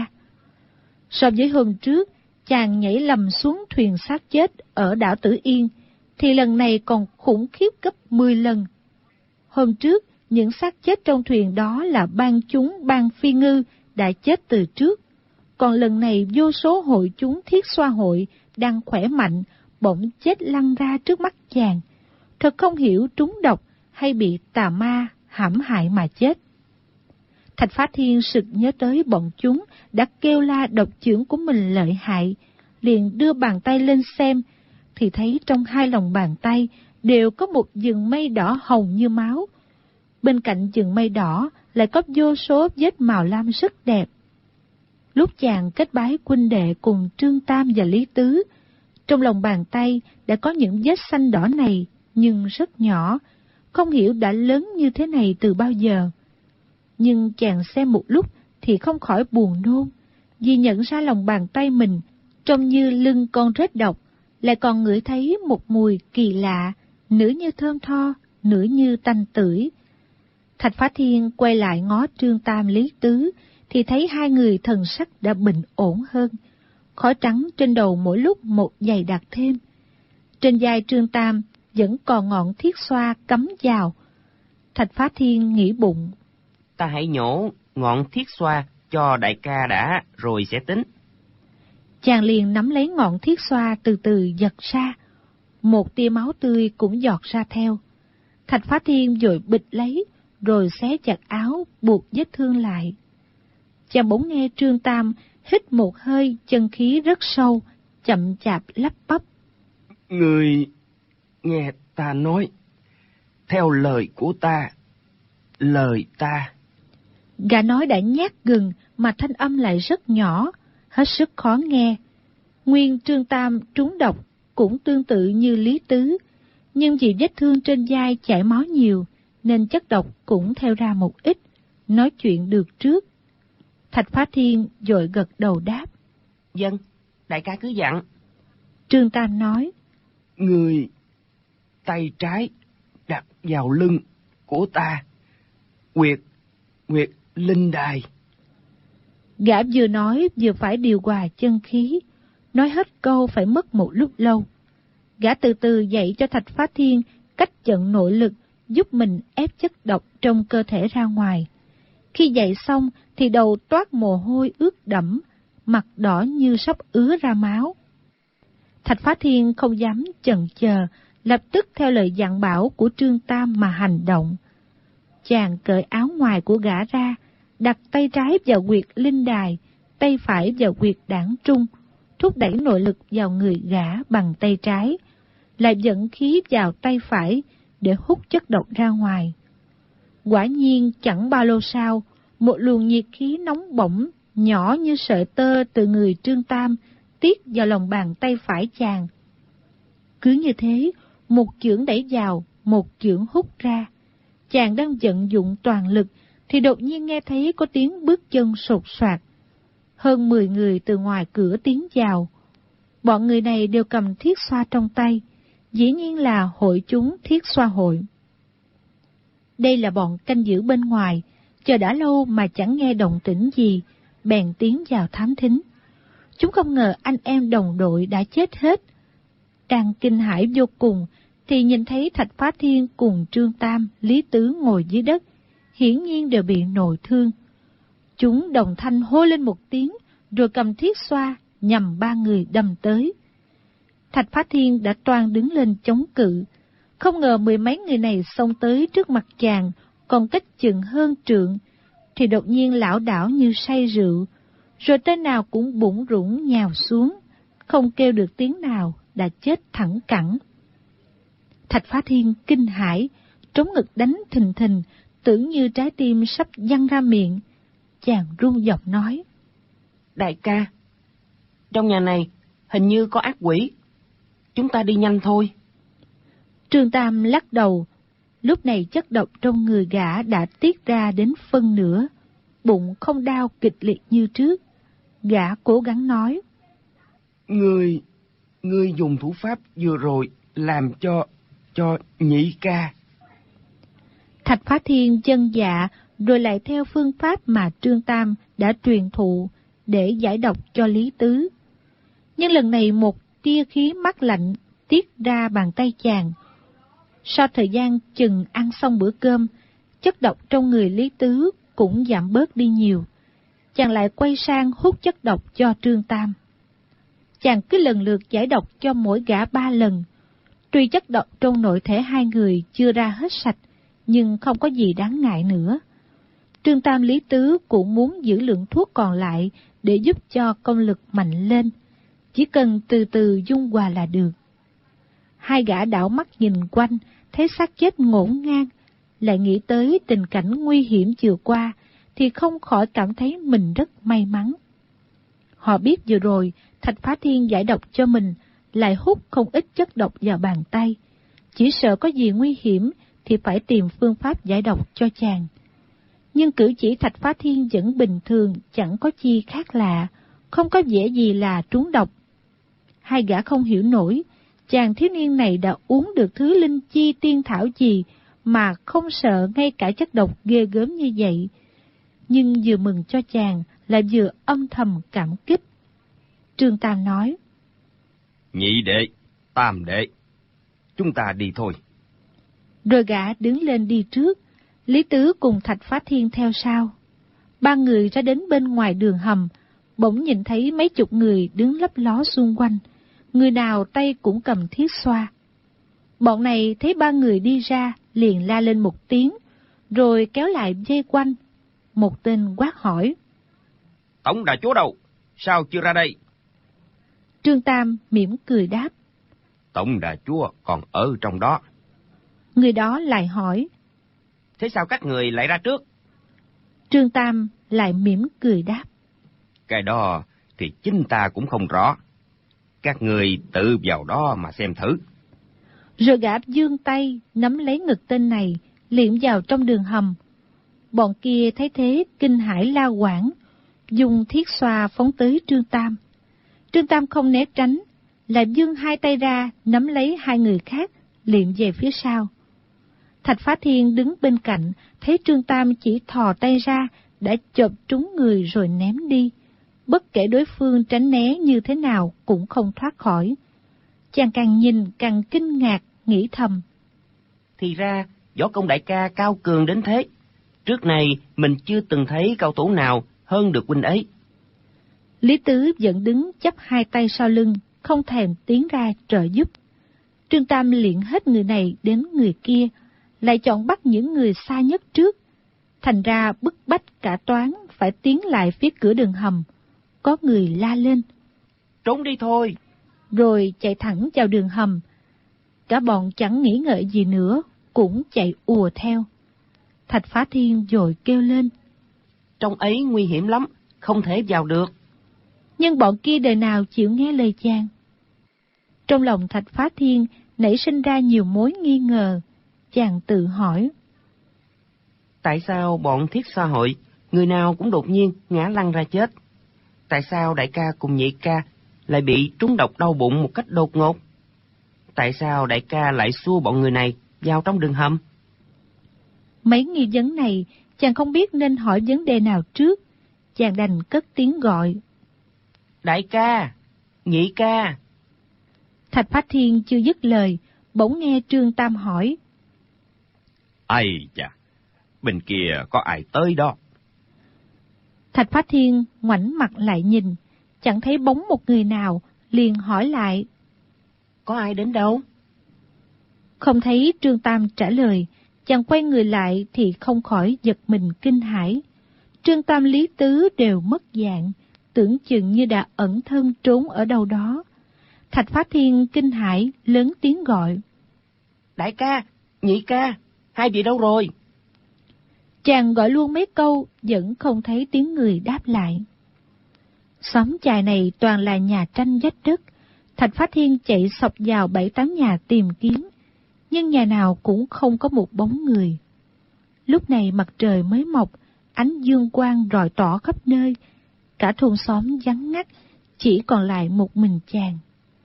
So với hôm trước, chàng nhảy lầm xuống thuyền xác chết ở đảo Tử Yên, thì lần này còn khủng khiếp gấp 10 lần. Hôm trước, những xác chết trong thuyền đó là ban chúng ban phi ngư đã chết từ trước. Còn lần này vô số hội chúng thiết xoa hội đang khỏe mạnh, bỗng chết lăn ra trước mắt chàng. Thật không hiểu trúng độc hay bị tà ma hãm hại mà chết. Thạch Phá Thiên sực nhớ tới bọn chúng đã kêu la độc chưởng của mình lợi hại, liền đưa bàn tay lên xem, thì thấy trong 2 lòng bàn tay đều có một vầng mây đỏ hồng như máu. Bên cạnh vầng mây đỏ lại có vô số vết màu lam rất đẹp. Lúc chàng kết bái huynh đệ cùng Trương Tam và Lý Tứ, trong lòng bàn tay đã có những vết xanh đỏ này, nhưng rất nhỏ, không hiểu đã lớn như thế này từ bao giờ. Nhưng chàng xem một lúc thì không khỏi buồn nôn, vì nhận ra lòng bàn tay mình trông như lưng con rết độc, lại còn ngửi thấy một mùi kỳ lạ, nửa như thơm tho, nửa như tanh tưởi. Thạch Phá Thiên quay lại ngó Trương Tam Lý Tứ, thì thấy 2 người thần sắc đã bình ổn hơn, khói trắng trên đầu mỗi lúc một dày đặc thêm. Trên vai Trương Tam vẫn còn ngọn thiết xoa cắm vào. Thạch Phá Thiên nghĩ bụng: Ta hãy nhổ ngọn thiết xoa cho đại ca đã, rồi sẽ tính. Chàng liền nắm lấy ngọn thiết xoa từ từ giật ra. Một tia máu tươi cũng giọt ra theo. Thạch Phá Thiên vội bịch lấy, rồi xé chặt áo buộc vết thương lại. Chàng bỗng nghe Trương Tam hít một hơi chân khí rất sâu, chậm chạp lắp bắp: Người nghe ta nói, theo lời của ta, lời ta. Gã nói đã nhát gừng mà thanh âm lại rất nhỏ, hết sức khó nghe. Nguyên Trương Tam trúng độc cũng tương tự như Lý Tứ, nhưng vì vết thương trên vai chảy máu nhiều, nên chất độc cũng theo ra một ít, nói chuyện được trước. Thạch Phá Thiên vội gật đầu đáp: Vâng, đại ca cứ dặn. Trương Tam nói: Người tay trái đặt vào lưng của ta, huyệt linh đài. Gã vừa nói vừa phải điều hòa chân khí, nói hết câu phải mất một lúc lâu. Gã từ từ dạy cho Thạch Phá Thiên cách vận nội lực, giúp mình ép chất độc trong cơ thể ra ngoài. Khi dạy xong thì đầu toát mồ hôi ướt đẫm, mặt đỏ như sắp ứa ra máu. Thạch Phá Thiên không dám chần chờ, lập tức theo lời dặn bảo của Trương Tam mà hành động. Chàng cởi áo ngoài của gã ra, đặt tay trái vào huyệt linh đài, tay phải vào huyệt đảng trung, thúc đẩy nội lực vào người gã bằng tay trái, lại dẫn khí vào tay phải để hút chất độc ra ngoài. Quả nhiên chẳng bao lâu sau, một luồng nhiệt khí nóng bỏng, nhỏ như sợi tơ từ người Trương Tam tiết vào lòng bàn tay phải chàng. Cứ như thế, một chưởng đẩy vào, một chưởng hút ra. Chàng đang vận dụng toàn lực, thì đột nhiên nghe thấy có tiếng bước chân sột soạt. Hơn 10 người từ ngoài cửa tiến vào. Bọn người này đều cầm thiết xoa trong tay, dĩ nhiên là hội chúng thiết xoa hội. Đây là bọn canh giữ bên ngoài, chờ đã lâu mà chẳng nghe động tĩnh gì, bèn tiến vào thám thính. Chúng không ngờ anh em đồng đội đã chết hết. Đang kinh hãi vô cùng, thì nhìn thấy Thạch Phá Thiên cùng Trương Tam, Lý Tứ ngồi dưới đất, hiển nhiên đều bị nội thương. Chúng đồng thanh hô lên một tiếng, rồi cầm thiết xoa nhằm 3 người đâm tới. Thạch Phá Thiên đã toan đứng lên chống cự, không ngờ 10 mấy người này xông tới trước mặt chàng, còn cách chừng hơn trượng, thì đột nhiên lảo đảo như say rượu, rồi tên nào cũng bủn rủn nhào xuống, không kêu được tiếng nào, đã chết thẳng cẳng. Thạch Phá Thiên kinh hãi, trống ngực đánh thình thình, tưởng như trái tim sắp văng ra miệng. Chàng run giọng nói: Đại ca, trong nhà này hình như có ác quỷ, chúng ta đi nhanh thôi. Trương Tam lắc đầu. Lúc này chất độc trong người gã đã tiết ra đến phân nửa, bụng không đau kịch liệt như trước. Gã cố gắng nói: Ngươi dùng thủ pháp vừa rồi làm cho nhị ca. Thạch Phá Thiên chân dạ, rồi lại theo phương pháp mà Trương Tam đã truyền thụ để giải độc cho Lý Tứ. Nhưng lần này một tia khí mát lạnh tiết ra bàn tay chàng. Sau thời gian chừng ăn xong bữa cơm, chất độc trong người Lý Tứ cũng giảm bớt đi nhiều. Chàng lại quay sang hút chất độc cho Trương Tam. Chàng cứ lần lượt giải độc cho mỗi gã 3 lần. Tuy chất độc trong nội thể hai người chưa ra hết sạch, nhưng không có gì đáng ngại nữa. Trương Tam, Lý Tứ cũng muốn giữ lượng thuốc còn lại để giúp cho công lực mạnh lên. Chỉ cần từ từ dung hòa là được. Hai gã đảo mắt nhìn quanh, thấy xác chết ngổn ngang, lại nghĩ tới tình cảnh nguy hiểm vừa qua, thì không khỏi cảm thấy mình rất may mắn. Họ biết vừa rồi, Thạch Phá Thiên giải độc cho mình, lại hút không ít chất độc vào bàn tay. Chỉ sợ có gì nguy hiểm thì phải tìm phương pháp giải độc cho chàng. Nhưng cử chỉ Thạch Phá Thiên vẫn bình thường, chẳng có chi khác lạ, không có vẻ gì là trúng độc. Hai gã không hiểu nổi, chàng thiếu niên này đã uống được thứ linh chi tiên thảo gì mà không sợ ngay cả chất độc ghê gớm như vậy. Nhưng vừa mừng cho chàng, lại vừa âm thầm cảm kích. Trương Tam nói: Nhị đệ, tam đệ, chúng ta đi thôi. Rồi gã đứng lên đi trước, Lý Tứ cùng Thạch Phá Thiên theo sau. 3 người ra đến bên ngoài đường hầm, bỗng nhìn thấy mấy chục người đứng lấp ló xung quanh, người nào tay cũng cầm thiết xoa. Bọn này thấy 3 người đi ra, liền la lên một tiếng, rồi kéo lại vây quanh. Một tên quát hỏi: Tổng đà chúa đâu? Sao chưa ra đây? Trương Tam mỉm cười đáp: Tổng đà chúa còn ở trong đó. Người đó lại hỏi: Thế sao các người lại ra trước? Trương Tam lại mỉm cười đáp: Cái đó thì chính ta cũng không rõ. Các người tự vào đó mà xem thử. Rồi gã giương tay nắm lấy ngực tên này, liệm vào trong đường hầm. Bọn kia thấy thế kinh hãi la quảng, dùng thiết xoa phóng tới Trương Tam. Trương Tam không né tránh, lại giương hai tay ra nắm lấy 2 người khác, liệm về phía sau. Thạch Phá Thiên đứng bên cạnh, thấy Trương Tam chỉ thò tay ra đã chộp trúng người rồi ném đi. Bất kể đối phương tránh né như thế nào cũng không thoát khỏi. Chàng càng nhìn càng kinh ngạc, nghĩ thầm. Thì ra, võ công đại ca cao cường đến thế. Trước này mình chưa từng thấy cao thủ nào hơn được huynh ấy. Lý Tứ vẫn đứng chắp hai tay sau lưng, không thèm tiến ra trợ giúp. Trương Tam luyện hết người này đến người kia, lại chọn bắt những người xa nhất trước. Thành ra bức bách cả toán phải tiến lại phía cửa đường hầm. Có người la lên. Trốn đi thôi. Rồi chạy thẳng vào đường hầm. Cả bọn chẳng nghĩ ngợi gì nữa, cũng chạy ùa theo. Thạch Phá Thiên vội kêu lên. Trong ấy nguy hiểm lắm, không thể vào được. Nhưng bọn kia đời nào chịu nghe lời chàng. Trong lòng Thạch Phá Thiên nảy sinh ra nhiều mối nghi ngờ. Chàng tự hỏi. Tại sao bọn Thiết Xoa Hội, người nào cũng đột nhiên ngã lăn ra chết? Tại sao đại ca cùng nhị ca lại bị trúng độc đau bụng một cách đột ngột? Tại sao đại ca lại xua bọn người này vào trong đường hầm? Mấy nghi vấn này chàng không biết nên hỏi vấn đề nào trước. Chàng đành cất tiếng gọi. Đại ca, nhị ca. Thạch Phá Thiên chưa dứt lời, bỗng nghe Trương Tam hỏi. Ây chà, bên kia có ai tới đó? Thạch Phá Thiên ngoảnh mặt lại nhìn, chẳng thấy bóng một người nào, liền hỏi lại. Có ai đến đâu? Không thấy Trương Tam trả lời, chàng quay người lại thì không khỏi giật mình kinh hãi. Trương Tam Lý Tứ đều mất dạng, tưởng chừng như đã ẩn thân trốn ở đâu đó. Thạch Phá Thiên kinh hãi lớn tiếng gọi. Đại ca, nhị ca, hai vị đâu rồi? Chàng gọi luôn mấy câu, vẫn không thấy tiếng người đáp lại. Xóm chài này toàn là nhà tranh vách đất. Thạch Phá Thiên chạy xộc vào 7-8 nhà tìm kiếm, nhưng nhà nào cũng không có một bóng người. Lúc này mặt trời mới mọc, ánh dương quang rọi tỏ khắp nơi. Cả thôn xóm vắng ngắt, chỉ còn lại một mình chàng.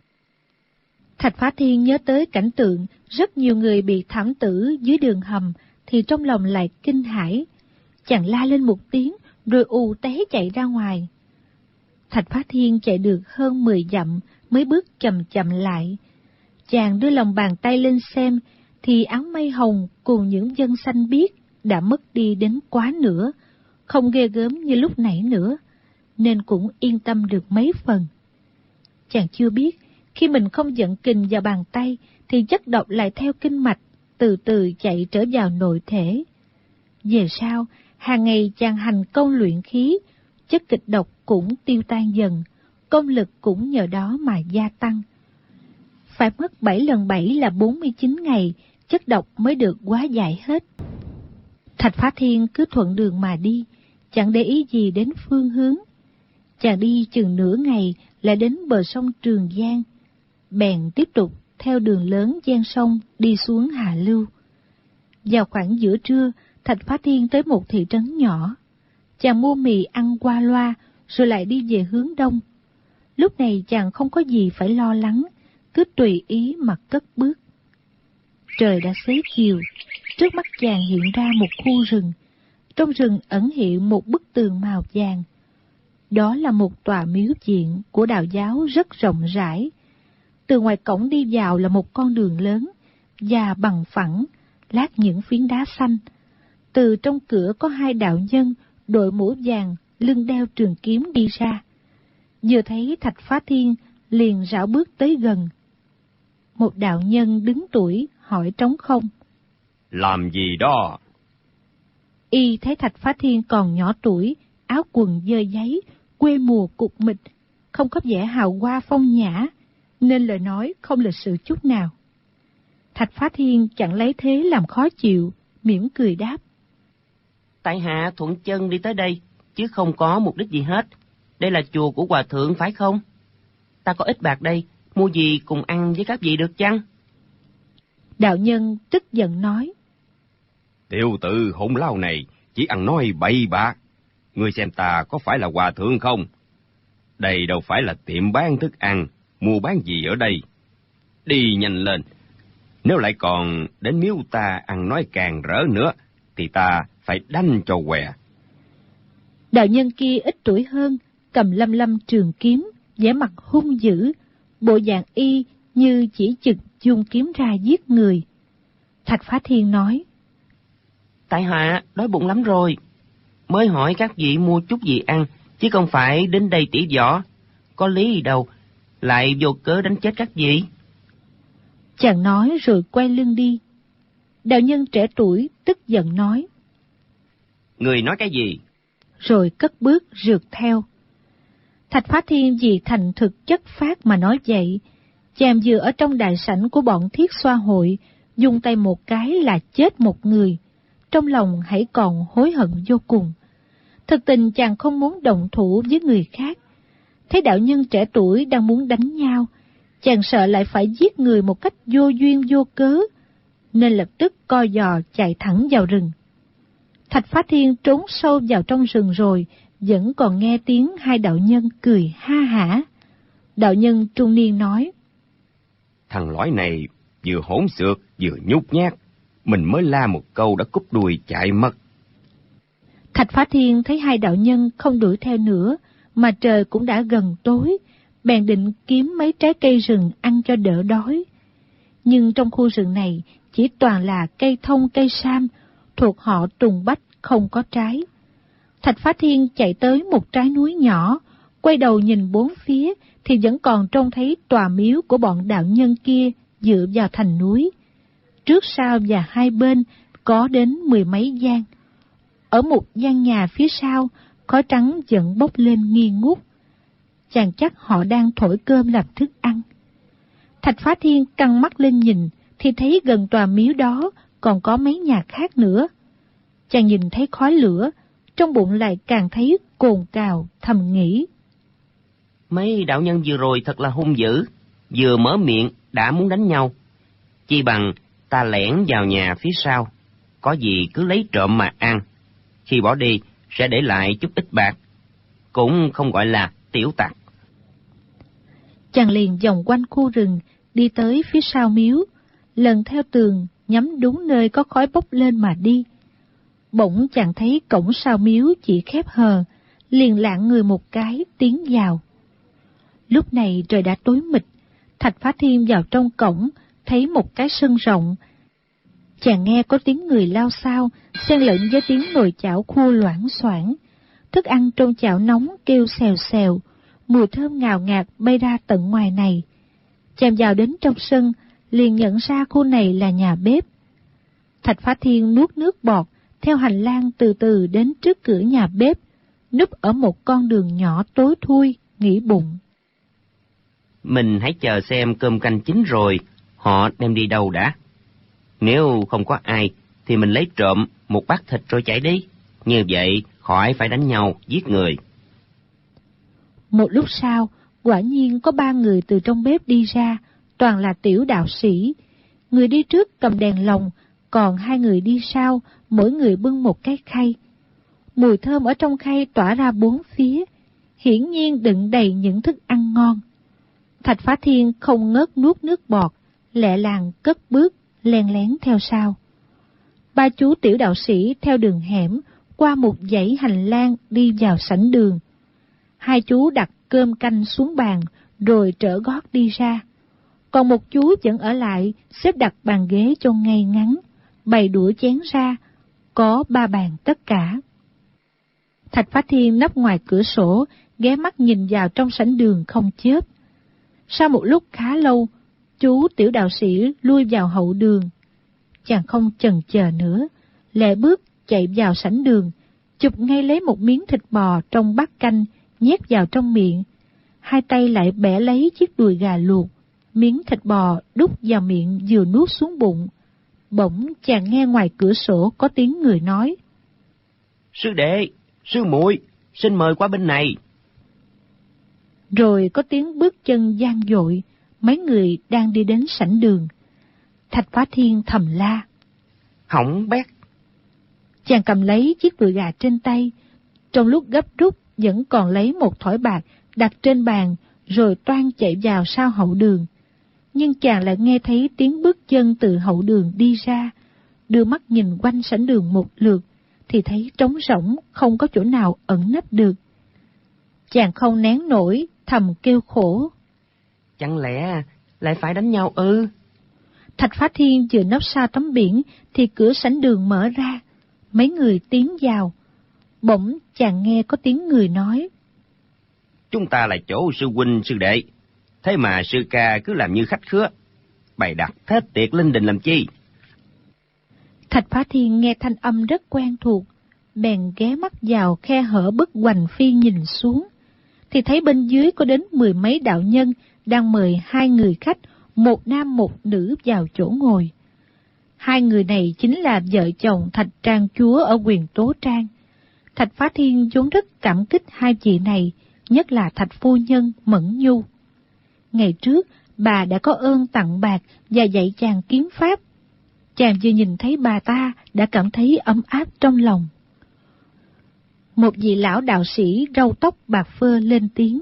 Thạch Phá Thiên nhớ tới cảnh tượng rất nhiều người bị thảm tử dưới đường hầm, thì trong lòng lại kinh hãi. Chàng la lên một tiếng, rồi ù té chạy ra ngoài. Thạch Phá Thiên chạy được hơn 10 dặm, mới bước chậm chậm lại. Chàng đưa lòng bàn tay lên xem, thì áo mây hồng cùng những vân xanh biếc đã mất đi đến quá nửa, không ghê gớm như lúc nãy nữa, nên cũng yên tâm được mấy phần. Chàng chưa biết, khi mình không dẫn kình vào bàn tay, thì chất độc lại theo kinh mạch, từ từ chạy trở vào nội thể. Về sau, hàng ngày chàng hành công luyện khí, chất kịch độc cũng tiêu tan dần, công lực cũng nhờ đó mà gia tăng. Phải mất 7 lần 7 là 49 ngày, chất độc mới được hóa giải hết. Thạch Phá Thiên cứ thuận đường mà đi, chẳng để ý gì đến phương hướng. Chàng đi chừng nửa ngày lại đến bờ sông Trường Giang, bèn tiếp tục theo đường lớn gian sông đi xuống hạ lưu. Vào khoảng giữa trưa, Thạch Phá Thiên tới một thị trấn nhỏ. Chàng mua mì ăn qua loa, rồi lại đi về hướng đông. Lúc này chàng không có gì phải lo lắng, cứ tùy ý mà cất bước. Trời đã xế chiều, trước mắt chàng hiện ra một khu rừng. Trong rừng ẩn hiện một bức tường màu vàng. Đó là một tòa miếu viện của đạo giáo rất rộng rãi. Từ ngoài cổng đi vào là một con đường lớn, và bằng phẳng, lát những phiến đá xanh. Từ trong cửa có 2 đạo nhân, đội mũ vàng, lưng đeo trường kiếm đi ra. Vừa thấy Thạch Phá Thiên, liền rảo bước tới gần. Một đạo nhân đứng tuổi hỏi trống không. Làm gì đó? Y thấy Thạch Phá Thiên còn nhỏ tuổi, áo quần dơ giấy, quê mùa cục mịch, không có vẻ hào hoa phong nhã, nên lời nói không lịch sự chút nào. Thạch Phá Thiên chẳng lấy thế làm khó chịu, mỉm cười đáp. Tại hạ thuận chân đi tới đây, chứ không có mục đích gì hết. Đây là chùa của hòa thượng phải không? Ta có ít bạc đây, mua gì cùng ăn với các vị được chăng? Đạo nhân tức giận nói. Tiểu tử hỗn lao này chỉ ăn nói bậy bạ. Ngươi xem ta có phải là hòa thượng không? Đây đâu phải là tiệm bán thức ăn, mua bán gì ở đây. Đi nhanh lên. Nếu lại còn đến miếu ta ăn nói càng rỡ nữa, thì ta phải đánh cho què. Đạo nhân kia ít tuổi hơn, cầm lăm lăm trường kiếm, vẻ mặt hung dữ, bộ dạng y như chỉ chực dung kiếm ra giết người. Thạch Phá Thiên nói: Tại hạ đói bụng lắm rồi, mới hỏi các vị mua chút gì ăn, chứ không phải đến đây tỉ võ. Có lý gì đâu, lại vô cớ đánh chết các vị. Chàng nói rồi quay lưng đi. Đạo nhân trẻ tuổi tức giận nói: Người nói cái gì? Rồi cất bước rượt theo. Thạch Phá Thiên vì thành thực chất phát mà nói vậy. Chàng vừa ở trong đại sảnh của bọn Thiết Xoa hội, dùng tay một cái là chết một người. Trong lòng hãy còn hối hận vô cùng. Thực tình chàng không muốn động thủ với người khác. Thấy đạo nhân trẻ tuổi đang muốn đánh nhau, chàng sợ lại phải giết người một cách vô duyên vô cớ, nên lập tức co giò chạy thẳng vào rừng. Thạch Phá Thiên trốn sâu vào trong rừng rồi, vẫn còn nghe tiếng hai đạo nhân cười ha hả. Đạo nhân trung niên nói: Thằng lõi này vừa hỗn xược vừa nhút nhát, mình mới la một câu đã cúp đuôi chạy mất. Thạch Phá Thiên thấy hai đạo nhân không đuổi theo nữa, mà trời cũng đã gần tối, bèn định kiếm mấy trái cây rừng ăn cho đỡ đói. Nhưng trong khu rừng này chỉ toàn là cây thông cây sam, thuộc họ Tùng Bách, không có trái. Thạch Phá Thiên chạy tới một trái núi nhỏ, quay đầu nhìn bốn phía thì vẫn còn trông thấy tòa miếu của bọn đạo nhân kia dựa vào thành núi. Trước sau và hai bên có đến 10 mấy gian. Ở một gian nhà phía sau, khói trắng vẫn bốc lên nghi ngút. Chàng chắc họ đang thổi cơm làm thức ăn. Thạch Phá Thiên căng mắt lên nhìn thì thấy gần tòa miếu đó còn có mấy nhà khác nữa. Chàng nhìn thấy khói lửa, trong bụng lại càng thấy cồn cào, thầm nghĩ: Mấy đạo nhân vừa rồi thật là hung dữ, vừa mở miệng đã muốn đánh nhau. Chi bằng ta lẻn vào nhà phía sau, có gì cứ lấy trộm mà ăn. Khi bỏ đi sẽ để lại chút ít bạc, cũng không gọi là tiểu tặc. Chàng liền vòng quanh khu rừng, đi tới phía sau miếu, lần theo tường nhắm đúng nơi có khói bốc lên mà đi. Bỗng chàng thấy cổng sau miếu chỉ khép hờ, liền lạng người một cái tiến vào. Lúc này trời đã tối mịt. Thạch Phá Thiên vào trong cổng, thấy một cái sân rộng. Chàng nghe có tiếng người lao xao, xen lẫn với tiếng nồi chảo khua loảng xoảng. Thức ăn trong chảo nóng kêu xèo xèo, mùi thơm ngào ngạt bay ra tận ngoài này. Chàng vào đến trong sân, liền nhận ra khu này là nhà bếp. Thạch Phá Thiên nuốt nước bọt, theo hành lang từ từ đến trước cửa nhà bếp, núp ở một con đường nhỏ tối thui, nghĩ bụng: Mình hãy chờ xem cơm canh chín rồi, họ đem đi đâu đã. Nếu không có ai, thì mình lấy trộm một bát thịt rồi chạy đi. Như vậy, khỏi phải đánh nhau, giết người. Một lúc sau, quả nhiên có 3 người từ trong bếp đi ra, toàn là tiểu đạo sĩ. Người đi trước cầm đèn lồng, còn 2 người đi sau, mỗi người bưng một cái khay. Mùi thơm ở trong khay tỏa ra bốn phía, hiển nhiên đựng đầy những thức ăn ngon. Thạch Phá Thiên không ngớt nuốt nước bọt, lẹ làng cất bước, len lén theo sau. 3 chú tiểu đạo sĩ theo đường hẻm, qua một dãy hành lang đi vào sảnh đường. 2 chú đặt cơm canh xuống bàn, rồi trở gót đi ra. Còn một chú vẫn ở lại, xếp đặt bàn ghế cho ngay ngắn, bày đũa chén ra, có 3 bàn tất cả. Thạch Phá Thiên nấp ngoài cửa sổ, ghé mắt nhìn vào trong sảnh đường không chớp. Sau một lúc khá lâu, chú tiểu đạo sĩ lui vào hậu đường. Chàng không chần chờ nữa, lẹ bước chạy vào sảnh đường, chụp ngay lấy một miếng thịt bò trong bát canh, nhét vào trong miệng. 2 tay lại bẻ lấy chiếc đùi gà luộc, miếng thịt bò đút vào miệng vừa nuốt xuống bụng. Bỗng chàng nghe ngoài cửa sổ có tiếng người nói: Sư đệ, sư muội, xin mời qua bên này. Rồi có tiếng bước chân vang dội, mấy người đang đi đến sảnh đường. Thạch Phá Thiên thầm la: Hỏng bét. Chàng cầm lấy chiếc đùi gà trên tay, trong lúc gấp rút vẫn còn lấy một thỏi bạc đặt trên bàn, rồi toan chạy vào sau hậu đường. Nhưng chàng lại nghe thấy tiếng bước chân từ hậu đường đi ra, đưa mắt nhìn quanh sảnh đường một lượt, thì thấy trống rỗng, không có chỗ nào ẩn nấp được. Chàng không nén nổi, thầm kêu khổ. Chẳng lẽ lại phải đánh nhau ư? Thạch Phá Thiên vừa nấp sau tấm biển thì cửa sảnh đường mở ra, mấy người tiến vào. Bỗng chàng nghe có tiếng người nói. Chúng ta là chỗ sư huynh sư đệ, thế mà sư ca cứ làm như khách khứa, bày đặt thết tiệc linh đình làm chi? Thạch Phá Thiên nghe thanh âm rất quen thuộc, bèn ghé mắt vào khe hở bức hoành phi nhìn xuống, thì thấy bên dưới có đến 10 mấy đạo nhân đang mời 2 người khách, một nam một nữ vào chỗ ngồi. 2 người này chính là vợ chồng Thạch Trang Chúa ở Quyền Tố Trang. Thạch Phá Thiên vốn rất cảm kích 2 vị này, nhất là Thạch phu nhân Mẫn Nhu. Ngày trước, bà đã có ơn tặng bạc và dạy chàng kiếm pháp. Chàng vừa nhìn thấy bà ta đã cảm thấy ấm áp trong lòng. Một vị lão đạo sĩ râu tóc bạc phơ lên tiếng.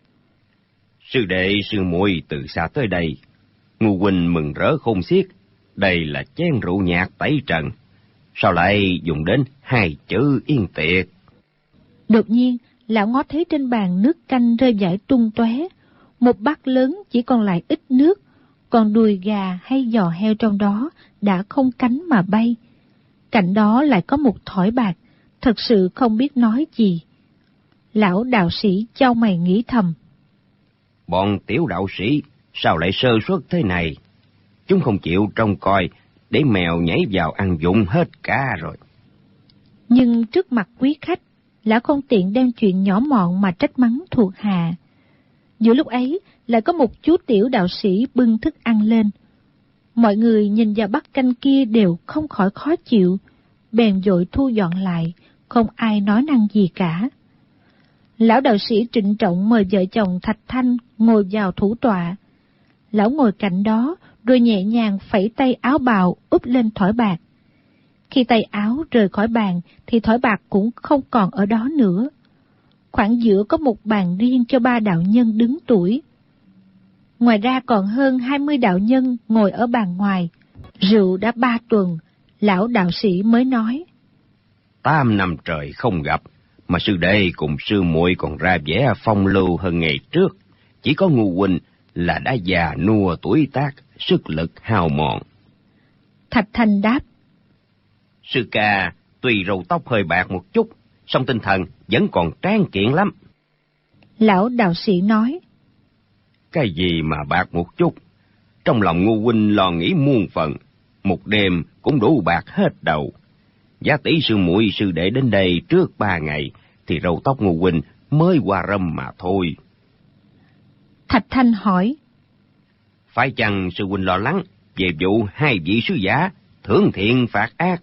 Sư đệ sư muội từ xa tới đây, Ngô huynh mừng rỡ khôn xiết. Đây là chén rượu nhạt tẩy trần, sao lại dùng đến 2 chữ yên tiệc? Đột nhiên, lão ngó thấy trên bàn nước canh rơi vãi tung tóe, một bát lớn chỉ còn lại ít nước, còn đùi gà hay giò heo trong đó đã không cánh mà bay. Cạnh đó lại có một thỏi bạc, thật sự không biết nói gì. Lão đạo sĩ chau mày nghĩ thầm. Bọn tiểu đạo sĩ sao lại sơ suất thế này? Chúng không chịu trông coi, để mèo nhảy vào ăn dụng hết cả rồi. Nhưng trước mặt quý khách, lão không tiện đem chuyện nhỏ mọn mà trách mắng thuộc hạ. Giữa lúc ấy, lại có một chú tiểu đạo sĩ bưng thức ăn lên. Mọi người nhìn vào bát canh kia đều không khỏi khó chịu, bèn vội thu dọn lại, không ai nói năng gì cả. Lão đạo sĩ trịnh trọng mời vợ chồng Thạch Thanh ngồi vào thủ tọa. Lão ngồi cạnh đó, rồi nhẹ nhàng phẩy tay áo bào úp lên thỏi bạc. Khi tay áo rời khỏi bàn, thì thỏi bạc cũng không còn ở đó nữa. Khoảng giữa có một bàn riêng cho 3 đạo nhân đứng tuổi. Ngoài ra còn hơn 20 đạo nhân ngồi ở bàn ngoài. Rượu đã 3 tuần, lão đạo sĩ mới nói. 8 năm trời không gặp, mà sư đệ cùng sư muội còn ra vẻ phong lưu hơn ngày trước. Chỉ có Ngô huynh là đã già nua tuổi tác, sức lực hao mòn. Thạch Thanh đáp. Sư ca tuy râu tóc hơi bạc một chút, song tinh thần vẫn còn tráng kiện lắm. Lão đạo sĩ nói. Cái gì mà bạc một chút? Trong lòng Ngô huynh lo nghĩ muôn phần, một đêm cũng đủ bạc hết đầu. Giá tỷ sư muội sư đệ đến đây trước 3 ngày, thì râu tóc Ngô huynh mới qua râm mà thôi. Thạch Thanh hỏi. Phải chăng sư huynh lo lắng về vụ 2 vị sứ giả thưởng thiện phạt ác?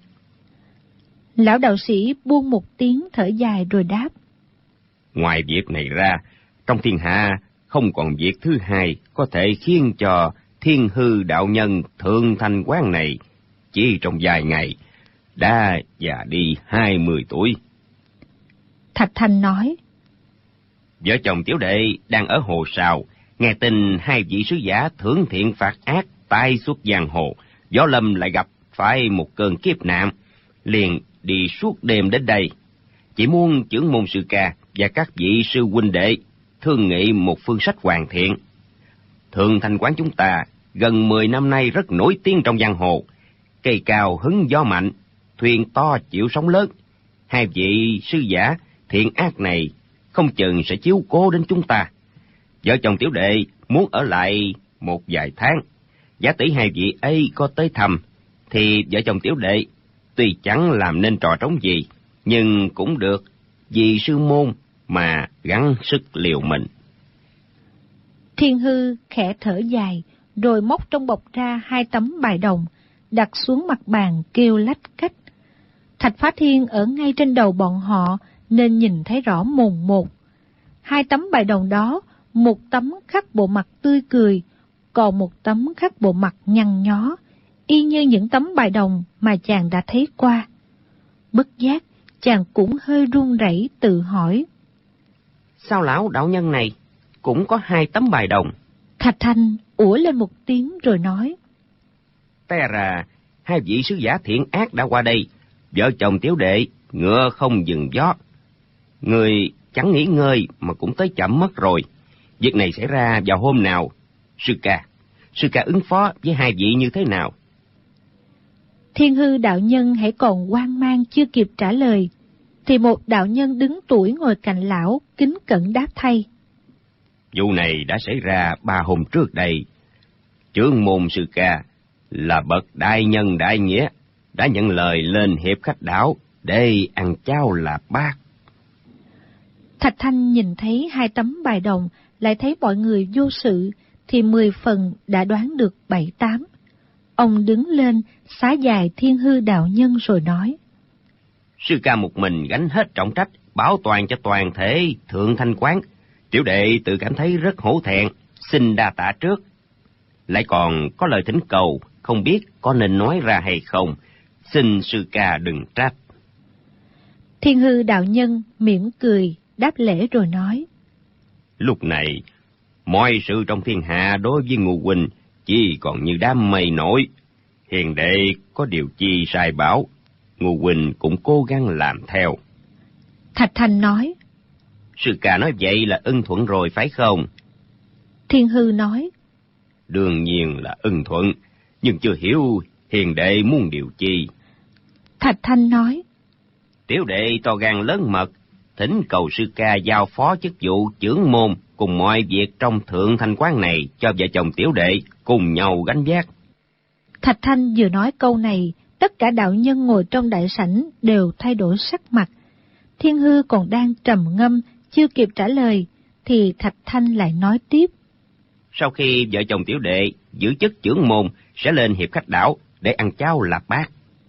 Lão đạo sĩ buông một tiếng thở dài rồi đáp. Ngoài việc này ra, trong thiên hạ không còn việc thứ hai có thể khiến cho Thiên Hư đạo nhân Thượng Thanh Quán này chỉ trong vài ngày đã già đi 20 tuổi. Thạch Thanh nói. Vợ chồng tiểu đệ đang ở hồ Sào, nghe tin 2 vị sứ giả thưởng thiện phạt ác tai xuất giang hồ, Võ Lâm lại gặp phải một cơn kiếp nạn, liền đi suốt đêm đến đây, chỉ muốn chưởng môn sư ca và các vị sư huynh đệ thương nghị một phương sách hoàn thiện. Thượng Thanh Quán chúng ta gần 10 năm nay rất nổi tiếng trong giang hồ, cây cao hứng gió mạnh, thuyền to chịu sóng lớn. 2 vị sư giả thiện ác này không chừng sẽ chiếu cố đến chúng ta. Vợ chồng tiểu đệ muốn ở lại một vài tháng, giả tỷ 2 vị ấy có tới thăm, thì vợ chồng tiểu đệ tuy chẳng làm nên trò trống gì, nhưng cũng được vì sư môn mà gắng sức liều mình. Thiên Hư khẽ thở dài, rồi móc trong bọc ra 2 tấm bài đồng, đặt xuống mặt bàn kêu lách cách. Thạch Phá Thiên ở ngay trên đầu bọn họ nên nhìn thấy rõ mồn một. 2 tấm bài đồng đó, một tấm khắc bộ mặt tươi cười, còn một tấm khắc bộ mặt nhăn nhó, y như những tấm bài đồng mà chàng đã thấy qua. Bất giác, chàng cũng hơi run rẩy tự hỏi. Sao lão đạo nhân này cũng có 2 tấm bài đồng? Thạch Thanh ủa lên một tiếng rồi nói. Té ra 2 vị sứ giả thiện ác đã qua đây, vợ chồng tiểu đệ ngựa không dừng gió. Người chẳng nghỉ ngơi mà cũng tới chậm mất rồi. Việc này xảy ra vào hôm nào? Sư ca ứng phó với hai vị như thế nào? Thiên Hư đạo nhân hãy còn hoang mang chưa kịp trả lời, thì một đạo nhân đứng tuổi ngồi cạnh lão, kính cẩn đáp thay. Vụ này đã xảy ra 3 hôm trước đây. Chưởng môn sư ca là bậc đại nhân đại nghĩa, đã nhận lời lên hiệp khách đảo để ăn cháo lạp bát. Thạch Thanh nhìn thấy 2 tấm bài đồng, lại thấy mọi người vô sự, thì 10 phần đã đoán được 7-8. Ông đứng lên, xá dài Thiên Hư đạo nhân rồi nói. Sư ca một mình gánh hết trọng trách, bảo toàn cho toàn thể Thượng Thanh Quán. Tiểu đệ tự cảm thấy rất hổ thẹn, xin đa tạ trước. Lại còn có lời thỉnh cầu, không biết có nên nói ra hay không, xin sư ca đừng trách. Thiên Hư đạo nhân mỉm cười, đáp lễ rồi nói. Lúc này, mọi sự trong thiên hạ đối với Ngô huynh chỉ còn như đám mây nổi. Hiền đệ có điều chi sai bảo, Ngô huynh cũng cố gắng làm theo. Thạch Thanh nói. Sư ca nói vậy là ưng thuận rồi phải không? Thiên Hư nói. Đương nhiên là ưng thuận, nhưng chưa hiểu hiền đệ muốn điều chi. Thạch Thanh nói. Tiểu đệ to gan lớn mật, thỉnh cầu sư ca giao phó chức vụ chưởng môn cùng mọi việc trong Thượng Thanh Quán này cho vợ chồng tiểu đệ cùng nhau gánh vác. Thạch Thanh vừa nói câu này, tất cả đạo nhân ngồi trong đại sảnh đều thay đổi sắc mặt. Thiên Hư còn đang trầm ngâm, chưa kịp trả lời, thì Thạch Thanh lại nói tiếp. Sau khi vợ chồng tiểu đệ giữ chức chưởng môn sẽ lên hiệp khách đảo để ăn cháo lạp bát.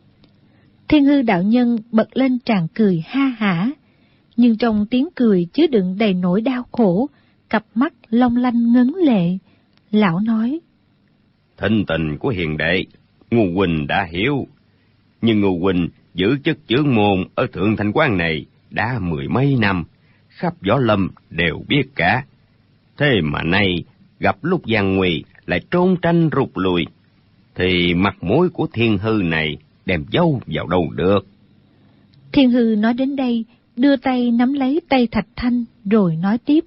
Thiên Hư đạo nhân bật lên tràn cười ha hả, nhưng trong tiếng cười chứa đựng đầy nỗi đau khổ, cặp mắt long lanh ngấn lệ. Lão nói. Thinh tình của hiền đệ, Ngô huynh đã hiểu. Nhưng Ngô huynh giữ chức chưởng môn ở Thượng Thanh Quán này đã 10 mấy năm, khắp võ lâm đều biết cả. Thế mà nay gặp lúc gian nguy lại trốn tranh rụt lùi, thì mặt mũi của Thiên Hư này đem dâu vào đâu được. Thiên Hư nói đến đây, đưa tay nắm lấy tay Thạch Thanh rồi nói tiếp.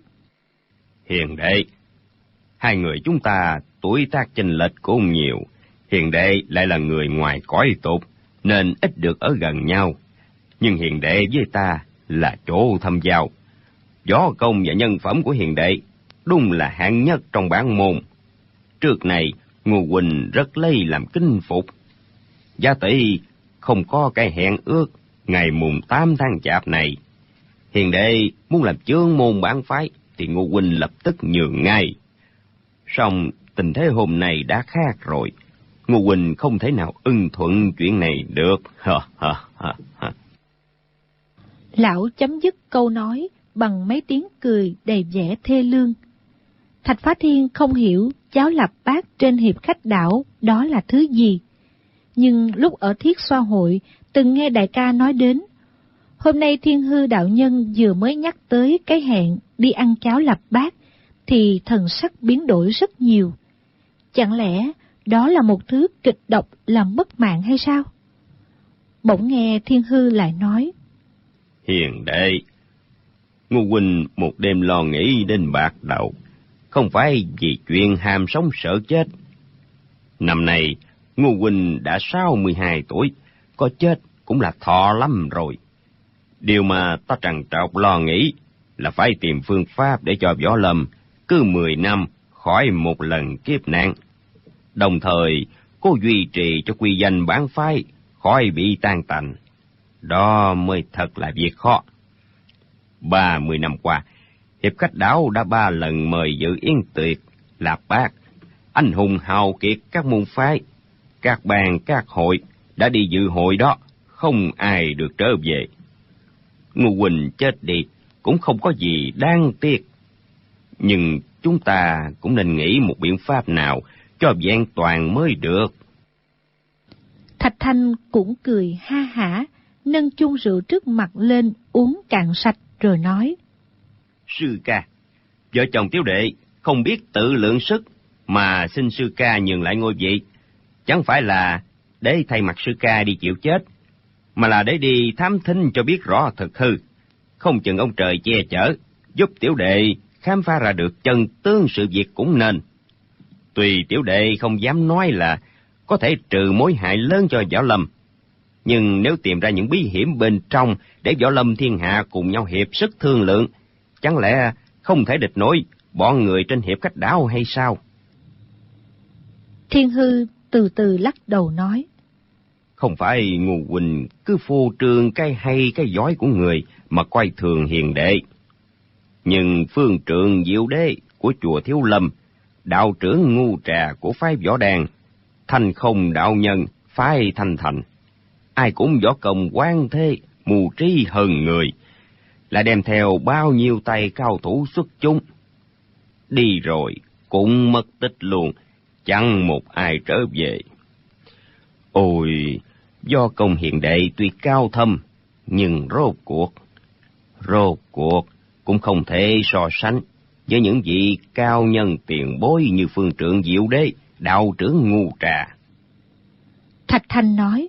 Hiền đệ, hai người chúng ta tuổi tác chênh lệch cũng nhiều. Hiền đệ lại là người ngoài cõi tục, nên ít được ở gần nhau. Nhưng hiền đệ với ta là chỗ thâm giao. Võ công và nhân phẩm của hiền đệ đúng là hạng nhất trong bản môn. Trước này, Ngô huynh rất lấy làm kính phục. Gia tỷ không có cái hẹn ước ngày mùng 8 tháng Chạp này. Hiền đệ muốn làm chưởng môn bản phái thì Ngô huynh lập tức nhường ngay. Song tình thế hôm nay đã khác rồi. Ngô huynh không thể nào ưng thuận chuyện này được. Lão chấm dứt câu nói bằng mấy tiếng cười đầy vẻ thê lương. Thạch Phá Thiên không hiểu cháo lạp bát trên hiệp khách đảo đó là thứ gì. Nhưng lúc ở Thiết Xoa hội từng nghe đại ca nói đến. Hôm nay Thiên Hư đạo nhân vừa mới nhắc tới cái hẹn đi ăn cháo lạp bát, thì thần sắc biến đổi rất nhiều. Chẳng lẽ đó là một thứ kịch độc làm mất mạng hay sao? Bỗng nghe Thiên Hư lại nói. Hiền đệ, Ngô huynh một đêm lo nghĩ đến bạc đầu, không phải vì chuyện ham sống sợ chết. Năm nay, Ngô huynh đã 62 tuổi, có chết cũng là thọ lắm rồi. Điều mà ta trằn trọc lo nghĩ là phải tìm phương pháp để cho võ lâm cứ 10 năm khỏi một lần kiếp nạn, đồng thời cố duy trì cho quy danh bản phái khỏi bị tan tành. Đó mới thật là việc khó. 30 năm qua, hiệp khách đảo đã 3 lần mời dự yến tiệc, lạp bát, anh hùng hào kiệt các môn phái, các bàn các hội đã đi dự hội đó, không ai được trở về. Ngô huynh chết đi cũng không có gì đáng tiếc, nhưng chúng ta cũng nên nghĩ một biện pháp nào cho vẹn toàn mới được. Thạch Thanh cũng cười ha hả, nâng chung rượu trước mặt lên uống cạn sạch rồi nói. Sư ca, vợ chồng tiểu đệ không biết tự lượng sức mà xin sư ca nhường lại ngôi vị, chẳng phải là để thay mặt sư ca đi chịu chết. mà là để đi thám thính cho biết rõ thực hư. Không chừng ông trời che chở, giúp tiểu đệ khám phá ra được chân tướng sự việc cũng nên. Tuy tiểu đệ không dám nói là có thể trừ mối hại lớn cho Võ Lâm, nhưng nếu tìm ra những bí hiểm bên trong để Võ Lâm thiên hạ cùng nhau hiệp sức thương lượng, chẳng lẽ không thể địch nổi bọn người trên Hiệp Khách Đảo hay sao? Thiên Hư từ từ lắc đầu nói. Không phải Ngô huynh cứ phô trương cái hay cái giỏi của người mà coi thường hiền đệ. Nhưng phương trượng Diệu Đế của chùa Thiếu Lâm, đạo trưởng Ngu Trà của phái Võ Đàn, Thanh Không đạo nhân phái Thanh Thành, ai cũng võ công quan thế, mù trí hơn người, lại đem theo bao nhiêu tay cao thủ xuất chúng. Đi rồi cũng mất tích luôn, chẳng một ai trở về. Ôi, do công hiền đệ tuy cao thâm, nhưng rốt cuộc cũng không thể so sánh với những vị cao nhân tiền bối như phương trượng Diệu Đế, đạo trưởng Ngu Trà. Thạch Thanh nói.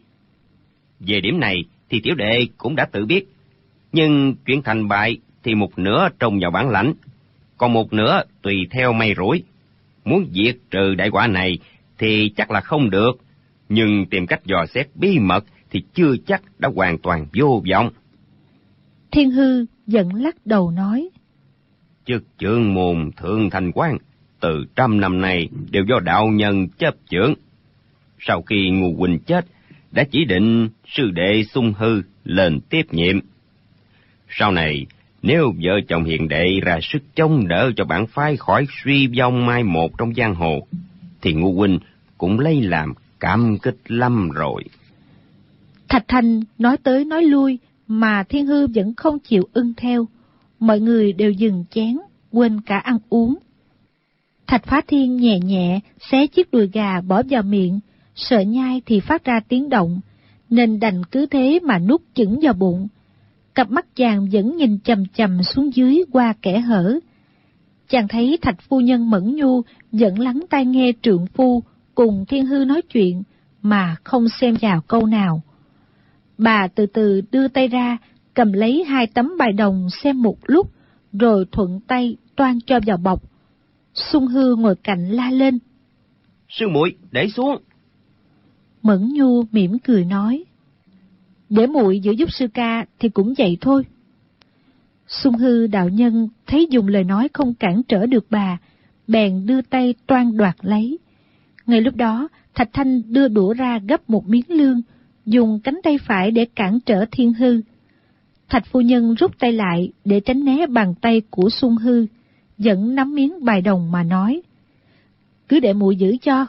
Về điểm này thì tiểu đệ cũng đã tự biết, nhưng chuyện thành bại thì một nửa trông vào bản lãnh, còn một nửa tùy theo may rủi. Muốn diệt trừ đại quả này thì chắc là không được, nhưng tìm cách dò xét bí mật thì chưa chắc đã hoàn toàn vô vọng. Thiên Hư vẫn lắc đầu nói. Chức trưởng môn thượng thành quan từ 100 năm nay đều do đạo nhân chấp chưởng. Sau khi Ngô huynh chết, đã chỉ định sư đệ Xung Hư lên tiếp nhiệm. Sau này, nếu vợ chồng hiền đệ ra sức chống đỡ cho bản phái khỏi suy vong mai một trong giang hồ, thì Ngô huynh cũng lấy làm cảm kích lắm rồi. Thạch Thanh nói tới nói lui, mà Thiên Hư vẫn không chịu ưng theo. Mọi người đều dừng chén, quên cả ăn uống. Thạch Phá Thiên nhẹ nhẹ xé chiếc đùi gà bỏ vào miệng, sợ nhai thì phát ra tiếng động, nên đành cứ thế mà nuốt chửng vào bụng. Cặp mắt chàng vẫn nhìn chằm chằm xuống dưới qua kẽ hở. Chàng thấy Thạch phu nhân Mẫn Nhu vẫn lắng tai nghe trượng phu cùng Thiên Hư nói chuyện, mà không xem vào câu nào. Bà từ từ đưa tay ra, cầm lấy 2 tấm bài đồng xem một lúc, rồi thuận tay toan cho vào bọc. Xung Hư ngồi cạnh la lên. Sư muội, để xuống. Mẫn Nhu mỉm cười nói. Để muội giữ giúp sư ca thì cũng vậy thôi. Xung Hư đạo nhân thấy dùng lời nói không cản trở được bà, bèn đưa tay toan đoạt lấy. Ngay lúc đó, Thạch Thanh đưa đũa ra gấp một miếng lương, dùng cánh tay phải để cản trở Thiên Hư. Thạch phu nhân rút tay lại để tránh né bàn tay của Xung Hư, vẫn nắm miếng bài đồng mà nói. Cứ để muội giữ cho.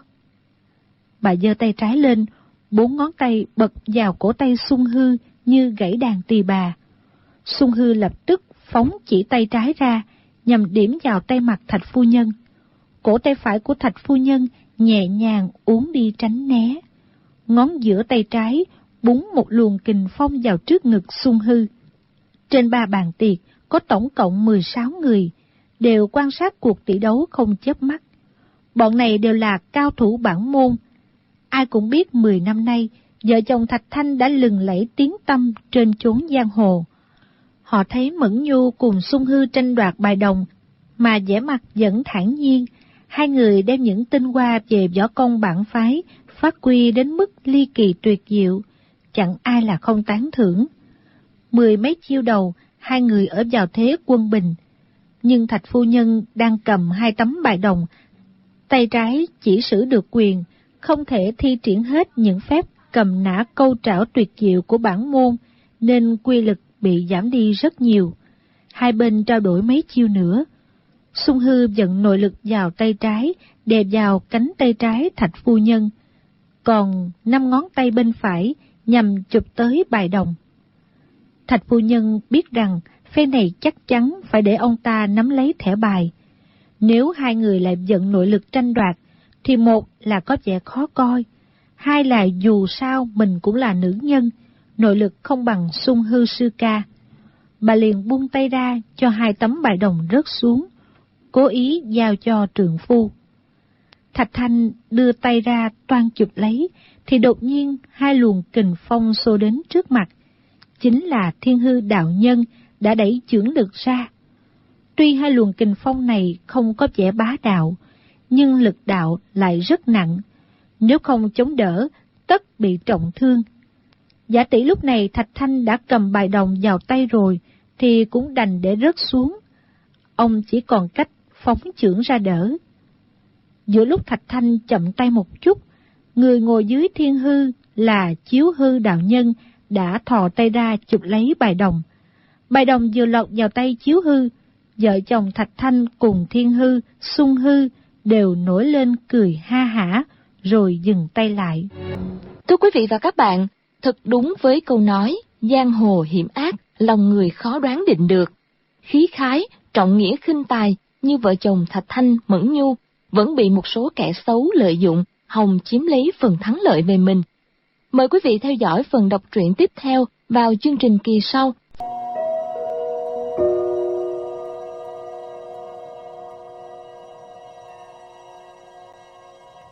Bà giơ tay trái lên, 4 ngón tay bật vào cổ tay Xung Hư như gãy đàn tỳ bà. Xung Hư lập tức phóng chỉ tay trái ra, nhằm điểm vào tay mặt Thạch phu nhân. Cổ tay phải của Thạch phu nhân nhẹ nhàng uốn đi tránh né. Ngón giữa tay trái búng một luồng kình phong vào trước ngực Xung Hư. Trên 3 bàn tiệc có tổng cộng 16 người, đều quan sát cuộc tỷ đấu không chớp mắt. Bọn này đều là cao thủ bản môn. Ai cũng biết 10 năm nay, vợ chồng Thạch Thanh đã lừng lẫy tiếng tăm trên chốn giang hồ. Họ thấy Mẫn Nhu cùng Xung Hư tranh đoạt bài đồng, mà vẻ mặt vẫn thản nhiên. Hai người đem những tinh hoa về võ công bản phái phát huy đến mức ly kỳ tuyệt diệu, chẳng ai là không tán thưởng. 10 mấy chiêu đầu, hai người ở vào thế quân bình. Nhưng Thạch phu nhân đang cầm 2 tấm bài đồng, tay trái chỉ sử được quyền, không thể thi triển hết những phép cầm nã câu trảo tuyệt diệu của bản môn, nên quy lực bị giảm đi rất nhiều. Hai bên trao đổi mấy chiêu nữa. Xung Hư vận nội lực vào tay trái, đè vào cánh tay trái Thạch phu nhân, còn 5 ngón tay bên phải nhằm chụp tới bài đồng. Thạch phu nhân biết rằng phe này chắc chắn phải để ông ta nắm lấy thẻ bài. Nếu hai người lại vận nội lực tranh đoạt, thì một là có vẻ khó coi, hai là dù sao mình cũng là nữ nhân, nội lực không bằng Xung Hư sư ca. Bà liền buông tay ra cho 2 tấm bài đồng rớt xuống, cố ý giao cho trượng phu. Thạch Thanh đưa tay ra toan chụp lấy, thì đột nhiên hai luồng kình phong xô đến trước mặt. Chính là Thiên Hư đạo nhân đã đẩy chưởng lực ra. Tuy hai luồng kình phong này không có vẻ bá đạo, nhưng lực đạo lại rất nặng. Nếu không chống đỡ, tất bị trọng thương. Giả tỷ lúc này Thạch Thanh đã cầm bài đồng vào tay rồi, thì cũng đành để rớt xuống. Ông chỉ còn cách phóng chưởng ra đỡ. Giữa lúc Thạch Thanh chậm tay một chút, người ngồi dưới Thiên Hư là Chiếu Hư đạo nhân đã thò tay ra chụp lấy bài đồng. Bài đồng vừa lọt vào tay Chiếu Hư, vợ chồng Thạch Thanh cùng Thiên Hư, Xung Hư đều nổi lên cười ha hả, rồi dừng tay lại. Thưa quý vị và các bạn, thật đúng với câu nói, giang hồ hiểm ác, lòng người khó đoán định được. Khí khái, trọng nghĩa khinh tài như vợ chồng Thạch Thanh, Mẫn Nhu vẫn bị một số kẻ xấu lợi dụng, hòng chiếm lấy phần thắng lợi về mình. Mời quý vị theo dõi phần đọc truyện tiếp theo vào chương trình kỳ sau